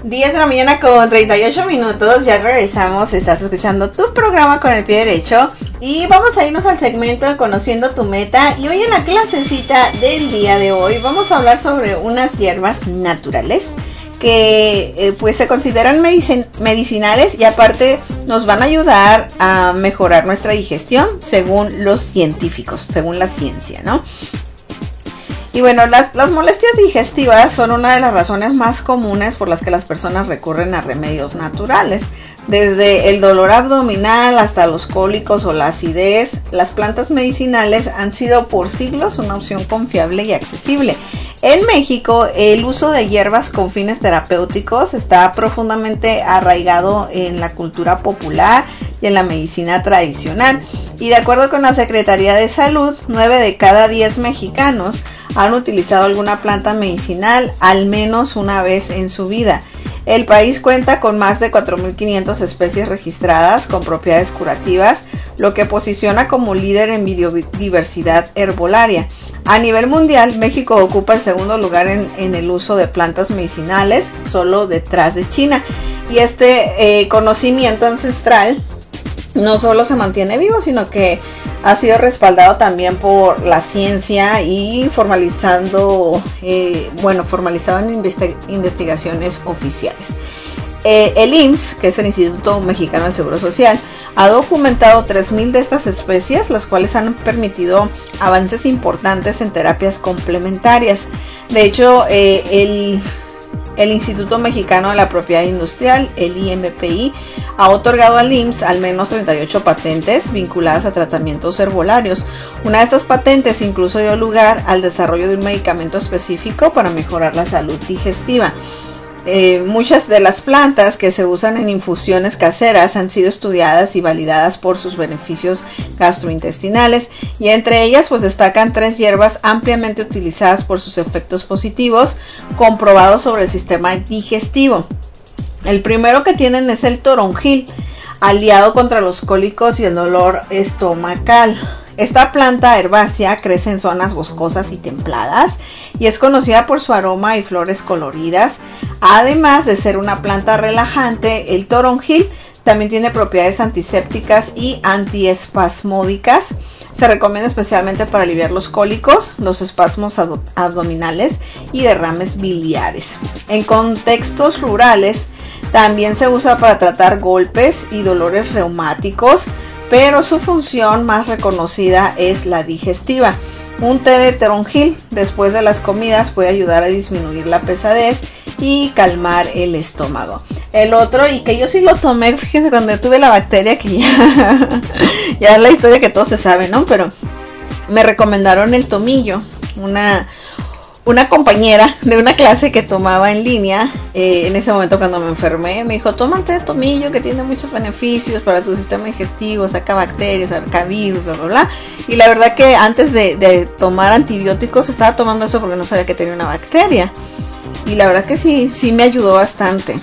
diez de la mañana con treinta y ocho minutos, ya regresamos, estás escuchando tu programa Con el Pie Derecho y vamos a irnos al segmento de Conociendo tu Meta. Y hoy en la clasecita del día de hoy vamos a hablar sobre unas hierbas naturales que eh, pues se consideran medicin- medicinales y aparte nos van a ayudar a mejorar nuestra digestión según los científicos, según la ciencia, ¿no? Y bueno, las, las molestias digestivas son una de las razones más comunes por las que las personas recurren a remedios naturales. Desde el dolor abdominal hasta los cólicos o la acidez, las plantas medicinales han sido por siglos una opción confiable y accesible. En México, el uso de hierbas con fines terapéuticos está profundamente arraigado en la cultura popular y en la medicina tradicional. Y de acuerdo con la Secretaría de Salud, nueve de cada diez mexicanos han utilizado alguna planta medicinal al menos una vez en su vida. El país cuenta con más de cuatro mil quinientas especies registradas con propiedades curativas, lo que posiciona como líder en biodiversidad herbolaria. A nivel mundial, México ocupa el segundo lugar en, en el uso de plantas medicinales, solo detrás de China. Y este eh, conocimiento ancestral no solo se mantiene vivo, sino que ha sido respaldado también por la ciencia y formalizando, eh, bueno, formalizado en investi- investigaciones oficiales. Eh, el I M S S, que es el Instituto Mexicano del Seguro Social, ha documentado tres mil de estas especies, las cuales han permitido avances importantes en terapias complementarias. De hecho, eh, el... El Instituto Mexicano de la Propiedad Industrial, el I M P I, ha otorgado al I M S S al menos treinta y ocho patentes vinculadas a tratamientos herbolarios. Una de estas patentes incluso dio lugar al desarrollo de un medicamento específico para mejorar la salud digestiva. Eh, muchas de las plantas que se usan en infusiones caseras han sido estudiadas y validadas por sus beneficios gastrointestinales, y entre ellas pues destacan tres hierbas ampliamente utilizadas por sus efectos positivos comprobados sobre el sistema digestivo. El primero que tienen es el toronjil, aliado contra los cólicos y el dolor estomacal. Esta planta herbácea crece en zonas boscosas y templadas y es conocida por su aroma y flores coloridas. Además de ser una planta relajante, el toronjil también tiene propiedades antisépticas y antiespasmódicas. Se recomienda especialmente para aliviar los cólicos, los espasmos ab- abdominales y derrames biliares. En contextos rurales también se usa para tratar golpes y dolores reumáticos, pero su función más reconocida es la digestiva. Un té de toronjil después de las comidas puede ayudar a disminuir la pesadez y calmar el estómago. El otro, y que yo sí lo tomé, fíjense, cuando yo tuve la bacteria, que ya, ya es la historia que todos se saben, ¿no? Pero me recomendaron el tomillo. Una, una compañera de una clase que tomaba en línea, eh, en ese momento cuando me enfermé, me dijo, tómate el tomillo que tiene muchos beneficios para tu sistema digestivo, saca bacterias, saca virus, bla, bla, bla. Y la verdad que antes de, de tomar antibióticos estaba tomando eso porque no sabía que tenía una bacteria. Y la verdad que sí, sí me ayudó bastante.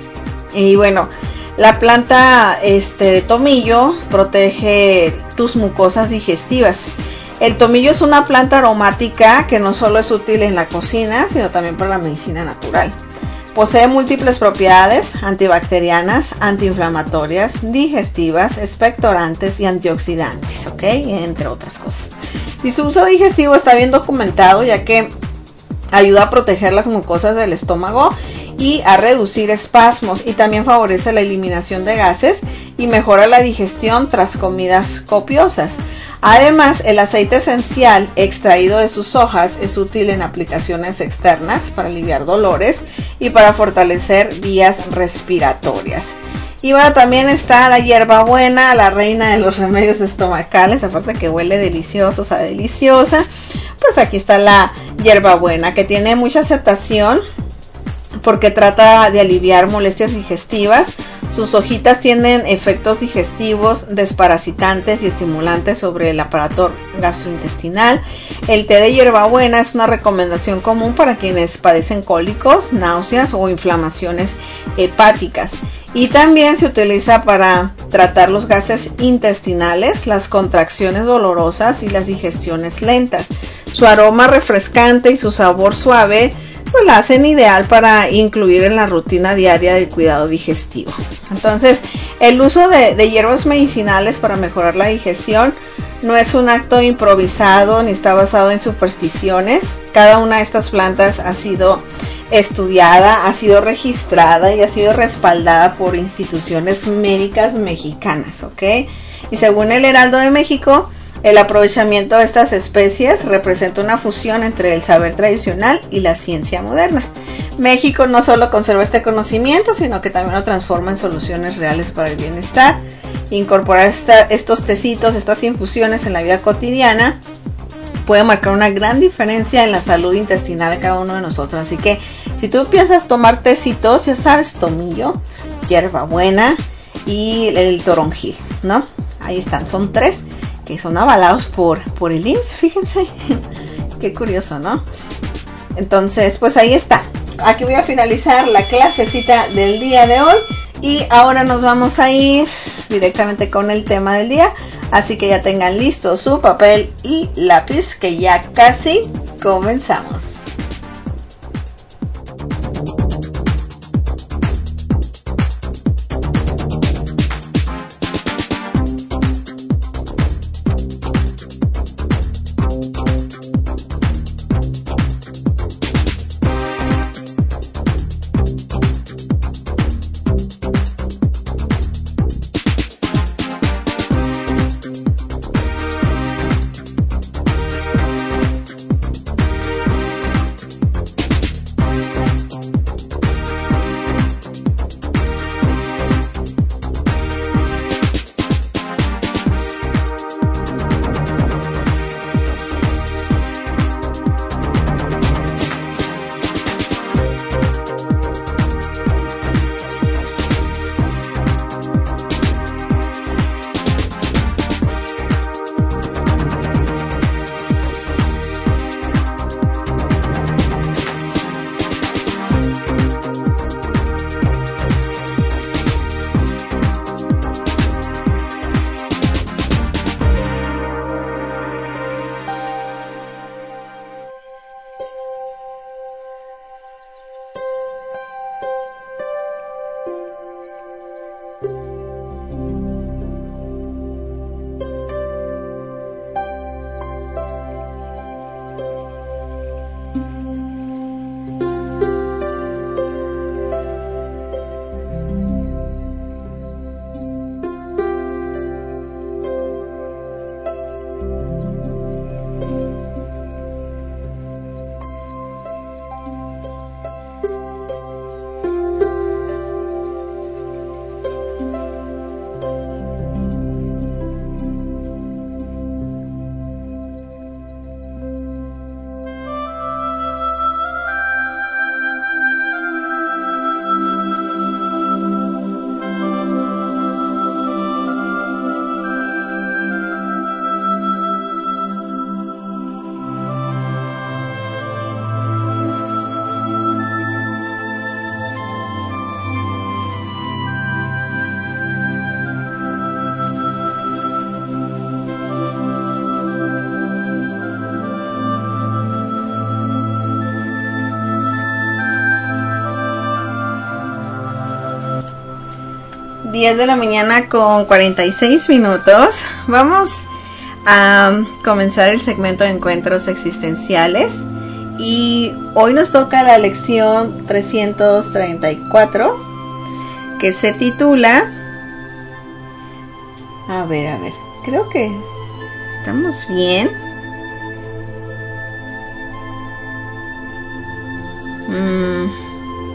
Y bueno, la planta este, de tomillo protege tus mucosas digestivas. El tomillo es una planta aromática que no solo es útil en la cocina, sino también para la medicina natural. Posee múltiples propiedades antibacterianas, antiinflamatorias, digestivas, expectorantes y antioxidantes, ¿ok? Entre otras cosas. Y su uso digestivo está bien documentado, ya que ayuda a proteger las mucosas del estómago y a reducir espasmos, y también favorece la eliminación de gases y mejora la digestión tras comidas copiosas. Además, el aceite esencial extraído de sus hojas es útil en aplicaciones externas para aliviar dolores y para fortalecer vías respiratorias. Y bueno, también está la hierbabuena, la reina de los remedios estomacales, aparte que huele delicioso, sabe deliciosa. Pues aquí está la hierbabuena, que tiene mucha aceptación porque trata de aliviar molestias digestivas. Sus hojitas tienen efectos digestivos, desparasitantes y estimulantes sobre el aparato gastrointestinal. El té de hierbabuena es una recomendación común para quienes padecen cólicos, náuseas o inflamaciones hepáticas. Y también se utiliza para tratar los gases intestinales, las contracciones dolorosas y las digestiones lentas. Su aroma refrescante y su sabor suave pues la hacen ideal para incluir en la rutina diaria del cuidado digestivo. Entonces, el uso de, de hierbas medicinales para mejorar la digestión no es un acto improvisado ni está basado en supersticiones. Cada una de estas plantas ha sido estudiada, ha sido registrada y ha sido respaldada por instituciones médicas mexicanas, ¿ok? Y según el Heraldo de México, el aprovechamiento de estas especies representa una fusión entre el saber tradicional y la ciencia moderna. México no solo conserva este conocimiento, sino que también lo transforma en soluciones reales para el bienestar. Incorporar esta, estos tecitos, estas infusiones en la vida cotidiana puede marcar una gran diferencia en la salud intestinal de cada uno de nosotros. Así que si tú piensas tomar tecitos, ya sabes, tomillo, hierbabuena y el toronjil, ¿no? Ahí están, son tres que son avalados por, por el I M S S, fíjense. Qué curioso, ¿no? Entonces, pues ahí está. Aquí voy a finalizar la clasecita del día de hoy. Y ahora nos vamos a ir directamente con el tema del día. Así que ya tengan listo su papel y lápiz, que ya casi comenzamos. diez de la mañana con cuarenta y seis minutos. Vamos a comenzar el segmento de encuentros existenciales. Y hoy nos toca la lección trescientos treinta y cuatro, que se titula... A ver, a ver, creo que estamos bien. Mm.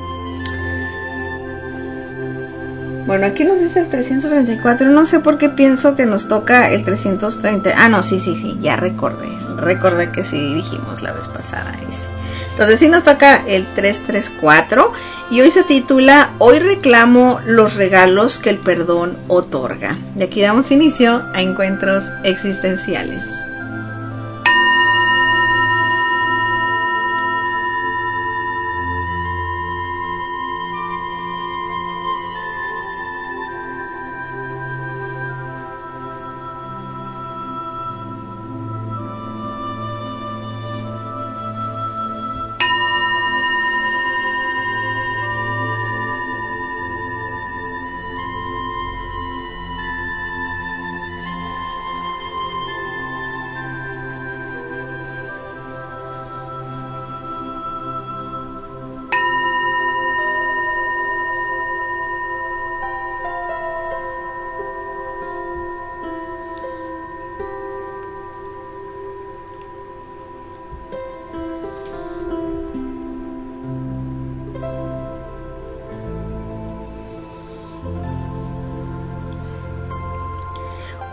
Bueno, aquí nos dice el trescientos treinta y cuatro, no sé por qué pienso que nos toca el trescientos treinta. Ah, no, sí, sí, sí, ya recordé. Recordé que sí dijimos la vez pasada ese. Entonces sí nos toca el trescientos treinta y cuatro y hoy se titula Hoy reclamo los regalos que el perdón otorga. Y aquí damos inicio a encuentros existenciales.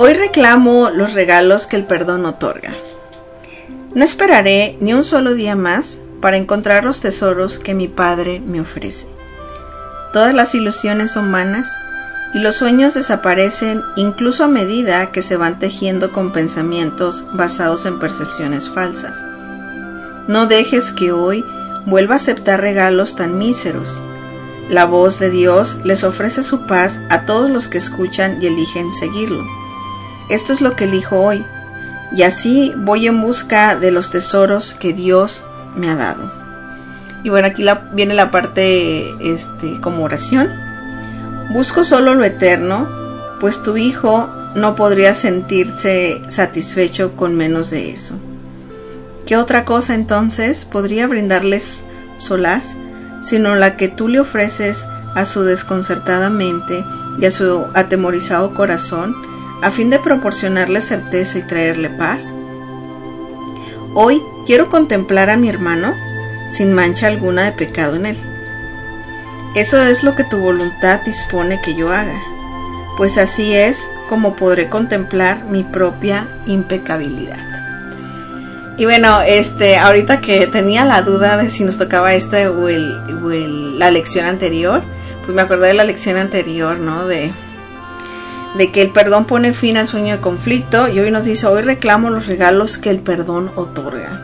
Hoy reclamo los regalos que el perdón otorga. No esperaré ni un solo día más para encontrar los tesoros que mi Padre me ofrece. Todas las ilusiones son vanas y los sueños desaparecen incluso a medida que se van tejiendo con pensamientos basados en percepciones falsas. No dejes que hoy vuelva a aceptar regalos tan míseros. La voz de Dios les ofrece su paz a todos los que escuchan y eligen seguirlo. Esto es lo que elijo hoy, y así voy en busca de los tesoros que Dios me ha dado. Y bueno, aquí la, viene la parte este, como oración. Busco solo lo eterno, pues tu hijo no podría sentirse satisfecho con menos de eso. ¿Qué otra cosa entonces podría brindarles solaz, sino la que tú le ofreces a su desconcertada mente y a su atemorizado corazón, a fin de proporcionarle certeza y traerle paz? Hoy quiero contemplar a mi hermano sin mancha alguna de pecado en él. Eso es lo que tu voluntad dispone que yo haga, pues así es como podré contemplar mi propia impecabilidad. Y bueno, este, ahorita que tenía la duda de si nos tocaba esta o, el, o el, la lección anterior, pues me acordé de la lección anterior, ¿no? De, de que el perdón pone fin al sueño de conflicto, y hoy nos dice, hoy reclamo los regalos que el perdón otorga.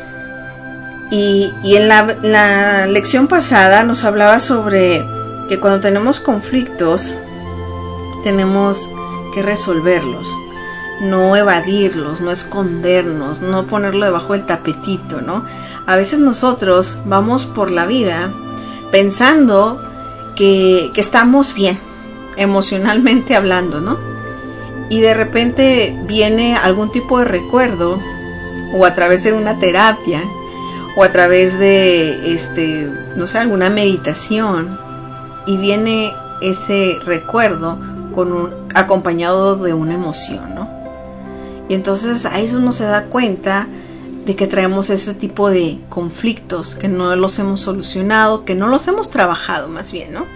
Y, y en la, la lección pasada nos hablaba sobre que cuando tenemos conflictos, tenemos que resolverlos. No evadirlos, no escondernos, no ponerlo debajo del tapetito, ¿no? A veces nosotros vamos por la vida pensando que, que estamos bien, emocionalmente hablando, ¿no? Y de repente viene algún tipo de recuerdo, o a través de una terapia, o a través de, este, no sé, alguna meditación, y viene ese recuerdo con un, acompañado de una emoción, ¿no? Y entonces ahí uno se da cuenta de que traemos ese tipo de conflictos, que no los hemos solucionado, que no los hemos trabajado más bien, ¿no?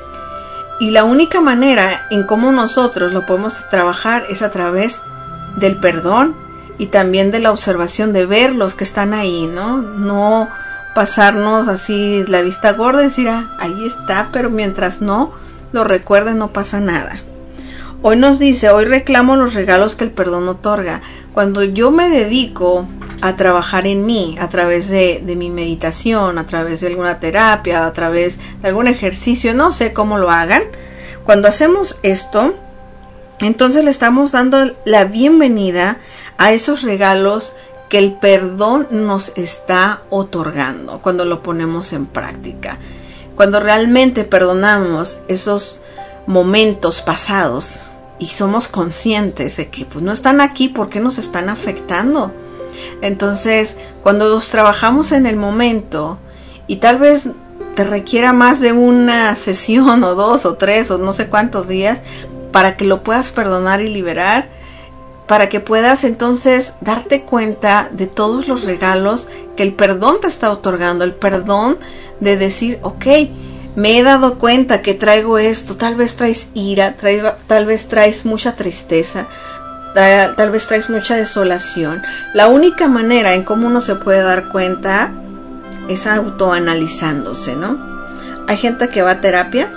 Y la única manera en cómo nosotros lo podemos trabajar es a través del perdón y también de la observación, de ver los que están ahí, ¿no? No pasarnos así la vista gorda y decir, ah, ahí está, pero mientras no lo recuerden no pasa nada. Hoy nos dice, hoy reclamo los regalos que el perdón otorga. Cuando yo me dedico a trabajar en mí, a través de, de mi meditación, a través de alguna terapia, a través de algún ejercicio, no sé cómo lo hagan, cuando hacemos esto, entonces le estamos dando la bienvenida a esos regalos que el perdón nos está otorgando, cuando lo ponemos en práctica. Cuando realmente perdonamos esos momentos pasados y somos conscientes de que pues no están aquí porque nos están afectando. Entonces, cuando los trabajamos en el momento, y tal vez te requiera más de una sesión o dos o tres o no sé cuántos días para que lo puedas perdonar y liberar, para que puedas entonces darte cuenta de todos los regalos que el perdón te está otorgando, el perdón de decir, ok, me he dado cuenta que traigo esto, tal vez traes ira, traigo, tal vez traes mucha tristeza, tra, tal vez traes mucha desolación. La única manera en cómo uno se puede dar cuenta es autoanalizándose, ¿no? Hay gente que va a terapia,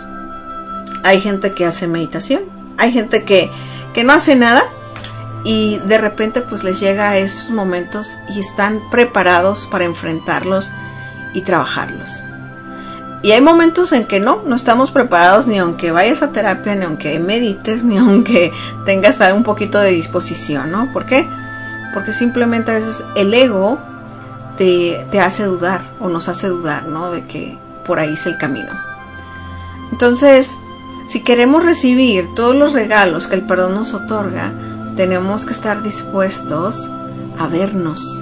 hay gente que hace meditación, hay gente que, que no hace nada y de repente pues les llega a esos momentos y están preparados para enfrentarlos y trabajarlos. Y hay momentos en que no, no estamos preparados ni aunque vayas a terapia, ni aunque medites, ni aunque tengas un poquito de disposición, ¿no? ¿Por qué? Porque simplemente a veces el ego te, te hace dudar o nos hace dudar, ¿no? De que por ahí es el camino. Entonces, si queremos recibir todos los regalos que el perdón nos otorga, tenemos que estar dispuestos a vernos,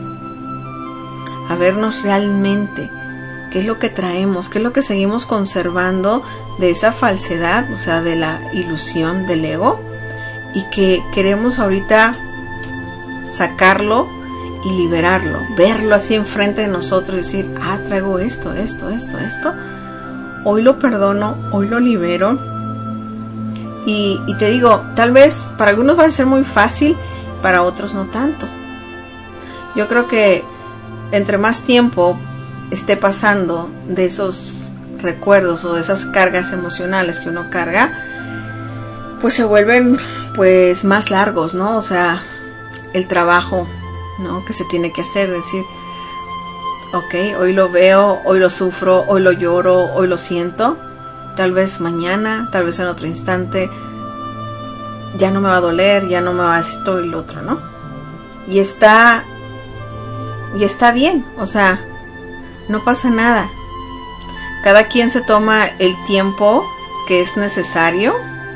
a vernos realmente. ¿Qué es lo que traemos? ¿Qué es lo que seguimos conservando de esa falsedad, o sea, de la ilusión del ego? Y que queremos ahorita sacarlo y liberarlo, verlo así enfrente de nosotros y decir, ah, traigo esto, esto, esto, esto. Hoy lo perdono, hoy lo libero Y, y te digo, tal vez para algunos va a ser muy fácil, para otros no tanto. Yo creo que entre más tiempo esté pasando de esos recuerdos o de esas cargas emocionales que uno carga, pues se vuelven pues más largos, ¿no? O sea, el trabajo, ¿no?, que se tiene que hacer, decir, ok, hoy lo veo, hoy lo sufro, hoy lo lloro, hoy lo siento, tal vez mañana, tal vez en otro instante ya no me va a doler, ya no me va a esto y lo otro, ¿no? Y está y está bien, o sea, no pasa nada. Cada quien se toma el tiempo que es necesario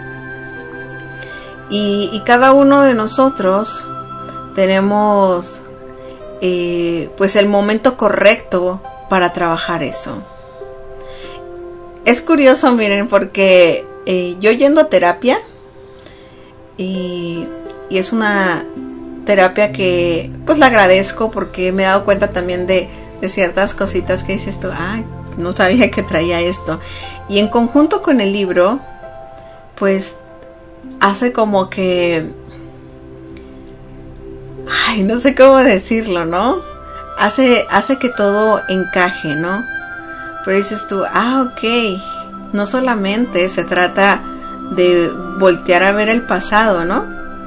y, y cada uno de nosotros tenemos eh, pues el momento correcto para trabajar eso. Es curioso, miren, porque eh, yo yendo a terapia y, y es una terapia que pues la agradezco porque me he dado cuenta también de, de ciertas cositas que dices tú, ah, no sabía que traía esto. Y en conjunto con el libro, pues hace como que, ay, no sé cómo decirlo, ¿no? Hace, hace que todo encaje, ¿no? Pero dices tú, ah, ok, no solamente se trata de voltear a ver el pasado, ¿no?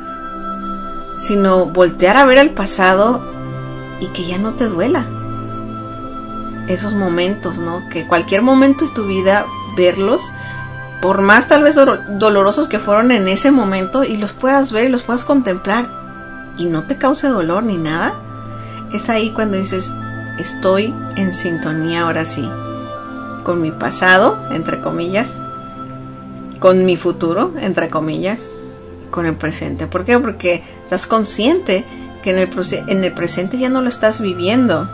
Sino voltear a ver el pasado y que ya no te duela esos momentos, ¿no? Que cualquier momento de tu vida, verlos, por más tal vez dolorosos que fueron en ese momento, y los puedas ver y los puedas contemplar y no te cause dolor ni nada, es ahí cuando dices, estoy en sintonía ahora sí con mi pasado, entre comillas, con mi futuro, entre comillas, con el presente. ¿Por qué? Porque estás consciente que en el, en el presente ya no lo estás viviendo.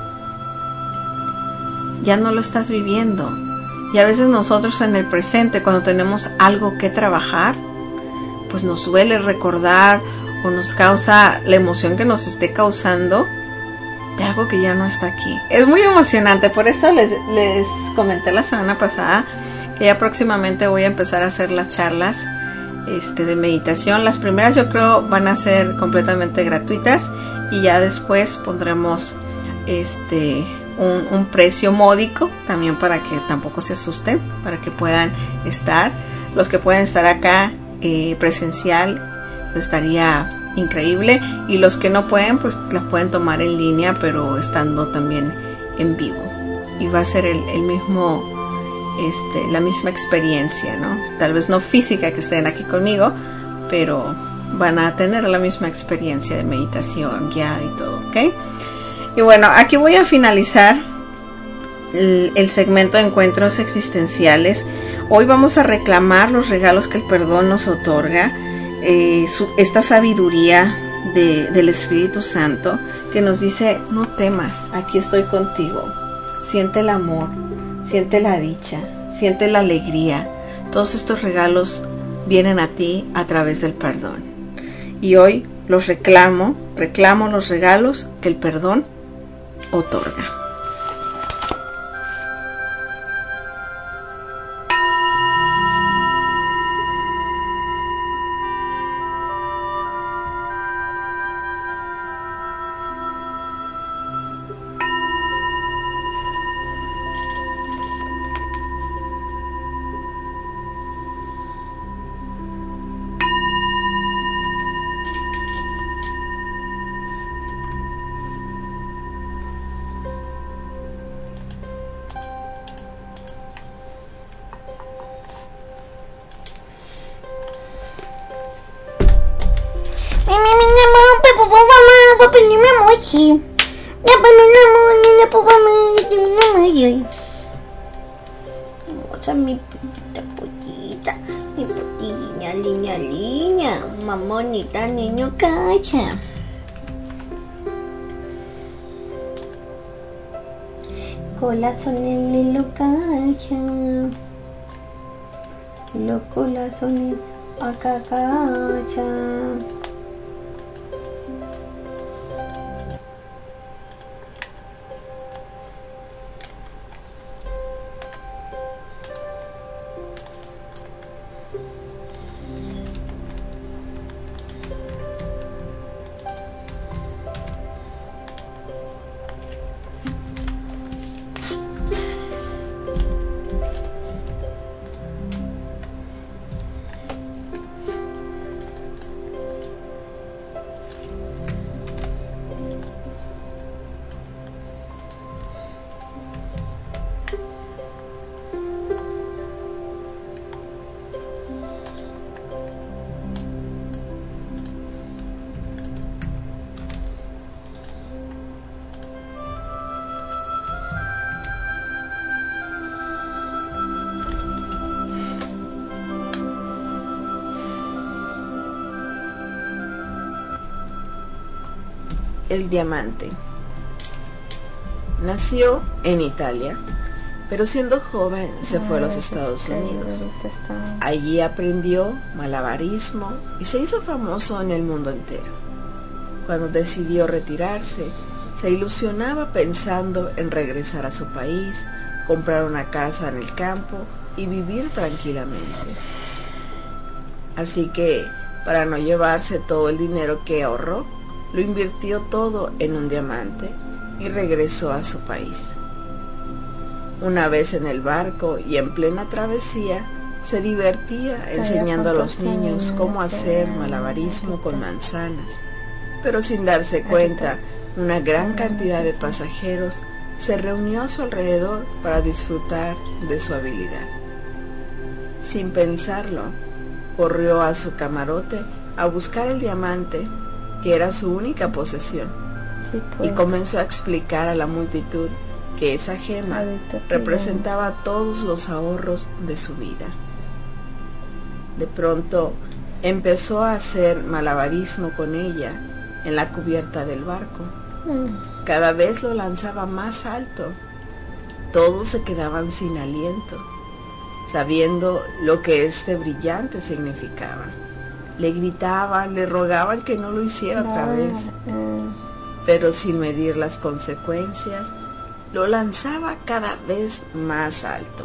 Ya no lo estás viviendo. Y a veces nosotros en el presente, cuando tenemos algo que trabajar, pues nos suele recordar o nos causa la emoción que nos esté causando de algo que ya no está aquí. Es muy emocionante, por eso les, les comenté la semana pasada que ya próximamente voy a empezar a hacer las charlas este, de meditación. Las primeras yo creo van a ser completamente gratuitas y ya después pondremos este... Un, un precio módico también para que tampoco se asusten, para que puedan estar. Los que pueden estar acá eh, presencial, pues estaría increíble, y los que no pueden, pues las pueden tomar en línea, pero estando también en vivo, y va a ser el, el mismo este, la misma experiencia, ¿no? Tal vez no física que estén aquí conmigo, pero van a tener la misma experiencia de meditación guiada y todo, ¿ok? Y bueno, aquí voy a finalizar el, el segmento de encuentros existenciales. Hoy vamos a reclamar los regalos que el perdón nos otorga, eh, su, esta sabiduría de, del Espíritu Santo que nos dice, no temas, aquí estoy contigo. Siente el amor, siente la dicha, siente la alegría. Todos estos regalos vienen a ti a través del perdón. Y hoy los reclamo, reclamo los regalos que el perdón otorga. Hermosa mi pollita, pollita, mi pollita, niña, niña, mamonita, niño, cacha. Corazón en lo cacha, lo corazón acá cacha. el diamante. Nació en Italia, pero siendo joven se fue a los Estados Unidos. Allí aprendió malabarismo y se hizo famoso en el mundo entero. Cuando decidió retirarse, se ilusionaba pensando en regresar a su país, comprar una casa en el campo y vivir tranquilamente. Así que, para no llevarse todo el dinero que ahorró, lo invirtió todo en un diamante y regresó a su país. Una vez en el barco y en plena travesía, se divertía enseñando a los niños cómo hacer malabarismo con manzanas, pero sin darse cuenta, una gran cantidad de pasajeros se reunió a su alrededor para disfrutar de su habilidad. Sin pensarlo, corrió a su camarote a buscar el diamante, que era su única posesión, sí, pues. Y comenzó a explicar a la multitud que esa gema representaba todos los ahorros de su vida. De pronto empezó a hacer malabarismo con ella en la cubierta del barco. Cada vez lo lanzaba más alto. Todos se quedaban sin aliento, sabiendo lo que este brillante significaba. Le gritaban, le rogaban que no lo hiciera otra vez, pero sin medir las consecuencias, lo lanzaba cada vez más alto.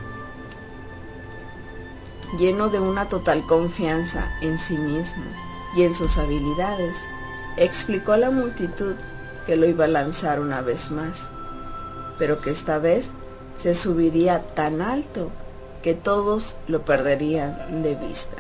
Lleno de una total confianza en sí mismo y en sus habilidades, explicó a la multitud que lo iba a lanzar una vez más, pero que esta vez se subiría tan alto que todos lo perderían de vista.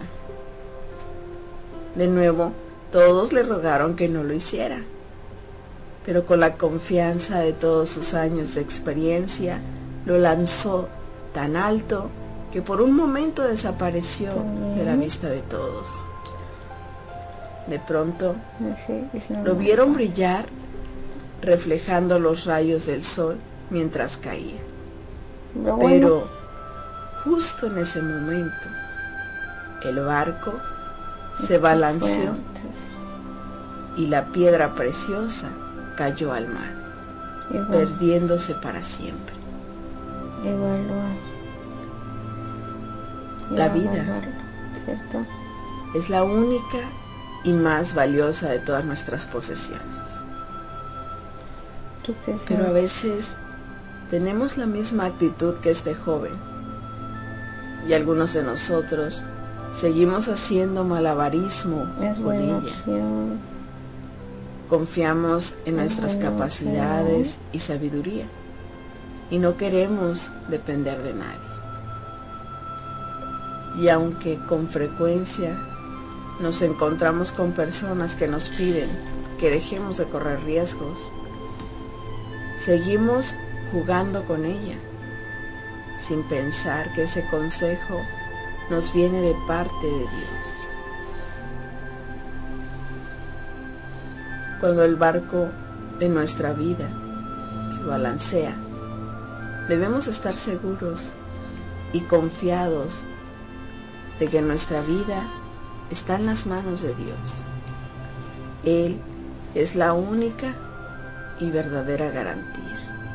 De nuevo, todos le rogaron que no lo hiciera, pero con la confianza de todos sus años de experiencia, lo lanzó tan alto que por un momento desapareció de la vista de todos. De pronto, lo vieron brillar, reflejando los rayos del sol mientras caía. Pero justo en ese momento, el barco se balanceó y la piedra preciosa cayó al mar, igual, perdiéndose para siempre. Igual, la vida, ¿cierto?, es la única y más valiosa de todas nuestras posesiones. Pero a veces tenemos la misma actitud que este joven, y algunos de nosotros seguimos haciendo malabarismo con ella. Opción. Confiamos en es nuestras capacidades opción. Y sabiduría, y no queremos depender de nadie. Y aunque con frecuencia nos encontramos con personas que nos piden que dejemos de correr riesgos, seguimos jugando con ella, sin pensar que ese consejo nos viene de parte de Dios. Cuando el barco de nuestra vida se balancea, debemos estar seguros y confiados de que nuestra vida está en las manos de Dios. Él es la única y verdadera garantía.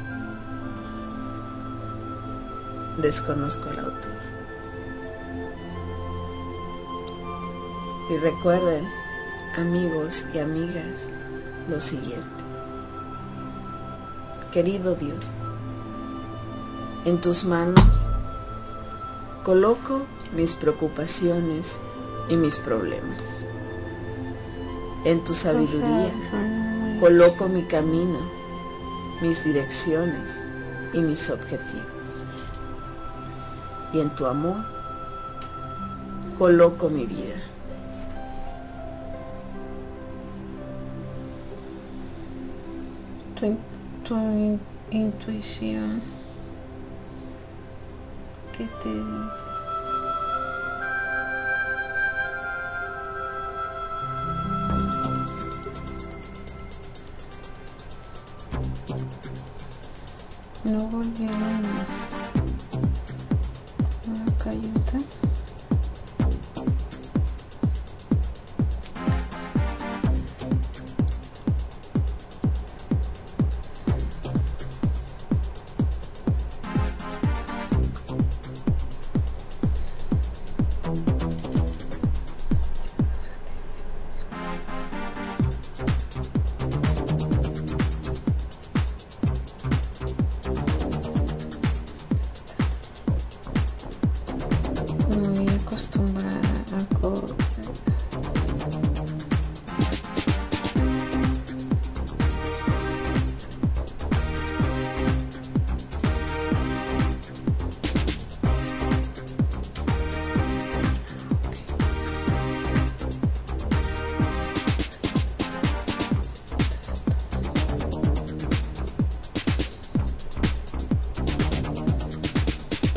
Desconozco el autor. Y recuerden, amigos y amigas, lo siguiente. Querido Dios, en tus manos coloco mis preocupaciones y mis problemas. En tu sabiduría coloco mi camino, mis direcciones y mis objetivos. Y en tu amor coloco mi vida. Tu, tu in- intuición, ¿qué te dice? No volvieron a la cayuta.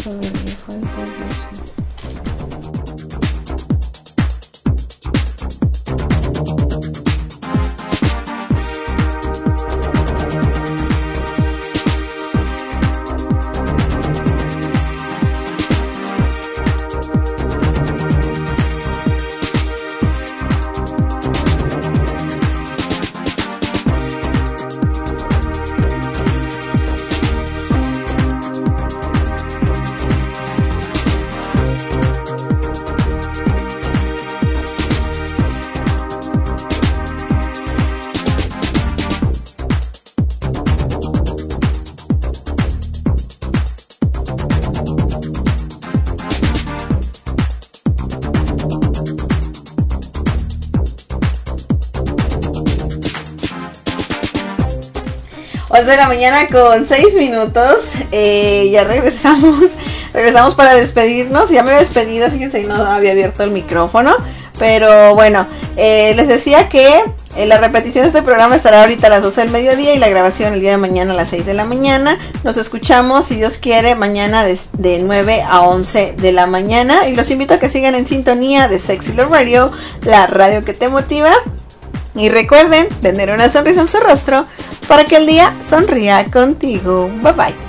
once de la mañana con seis minutos. Eh, ya regresamos. Regresamos para despedirnos. Ya me había despedido, fíjense, y no había abierto el micrófono. Pero bueno, eh, les decía que eh, la repetición de este programa estará ahorita a las doce del mediodía y la grabación el día de mañana a las seis de la mañana. Nos escuchamos, si Dios quiere, mañana de, de nueve a once de la mañana. Y los invito a que sigan en sintonía de Sexy Love Radio, la radio que te motiva. Y recuerden tener una sonrisa en su rostro para que el día sonría contigo. Bye bye.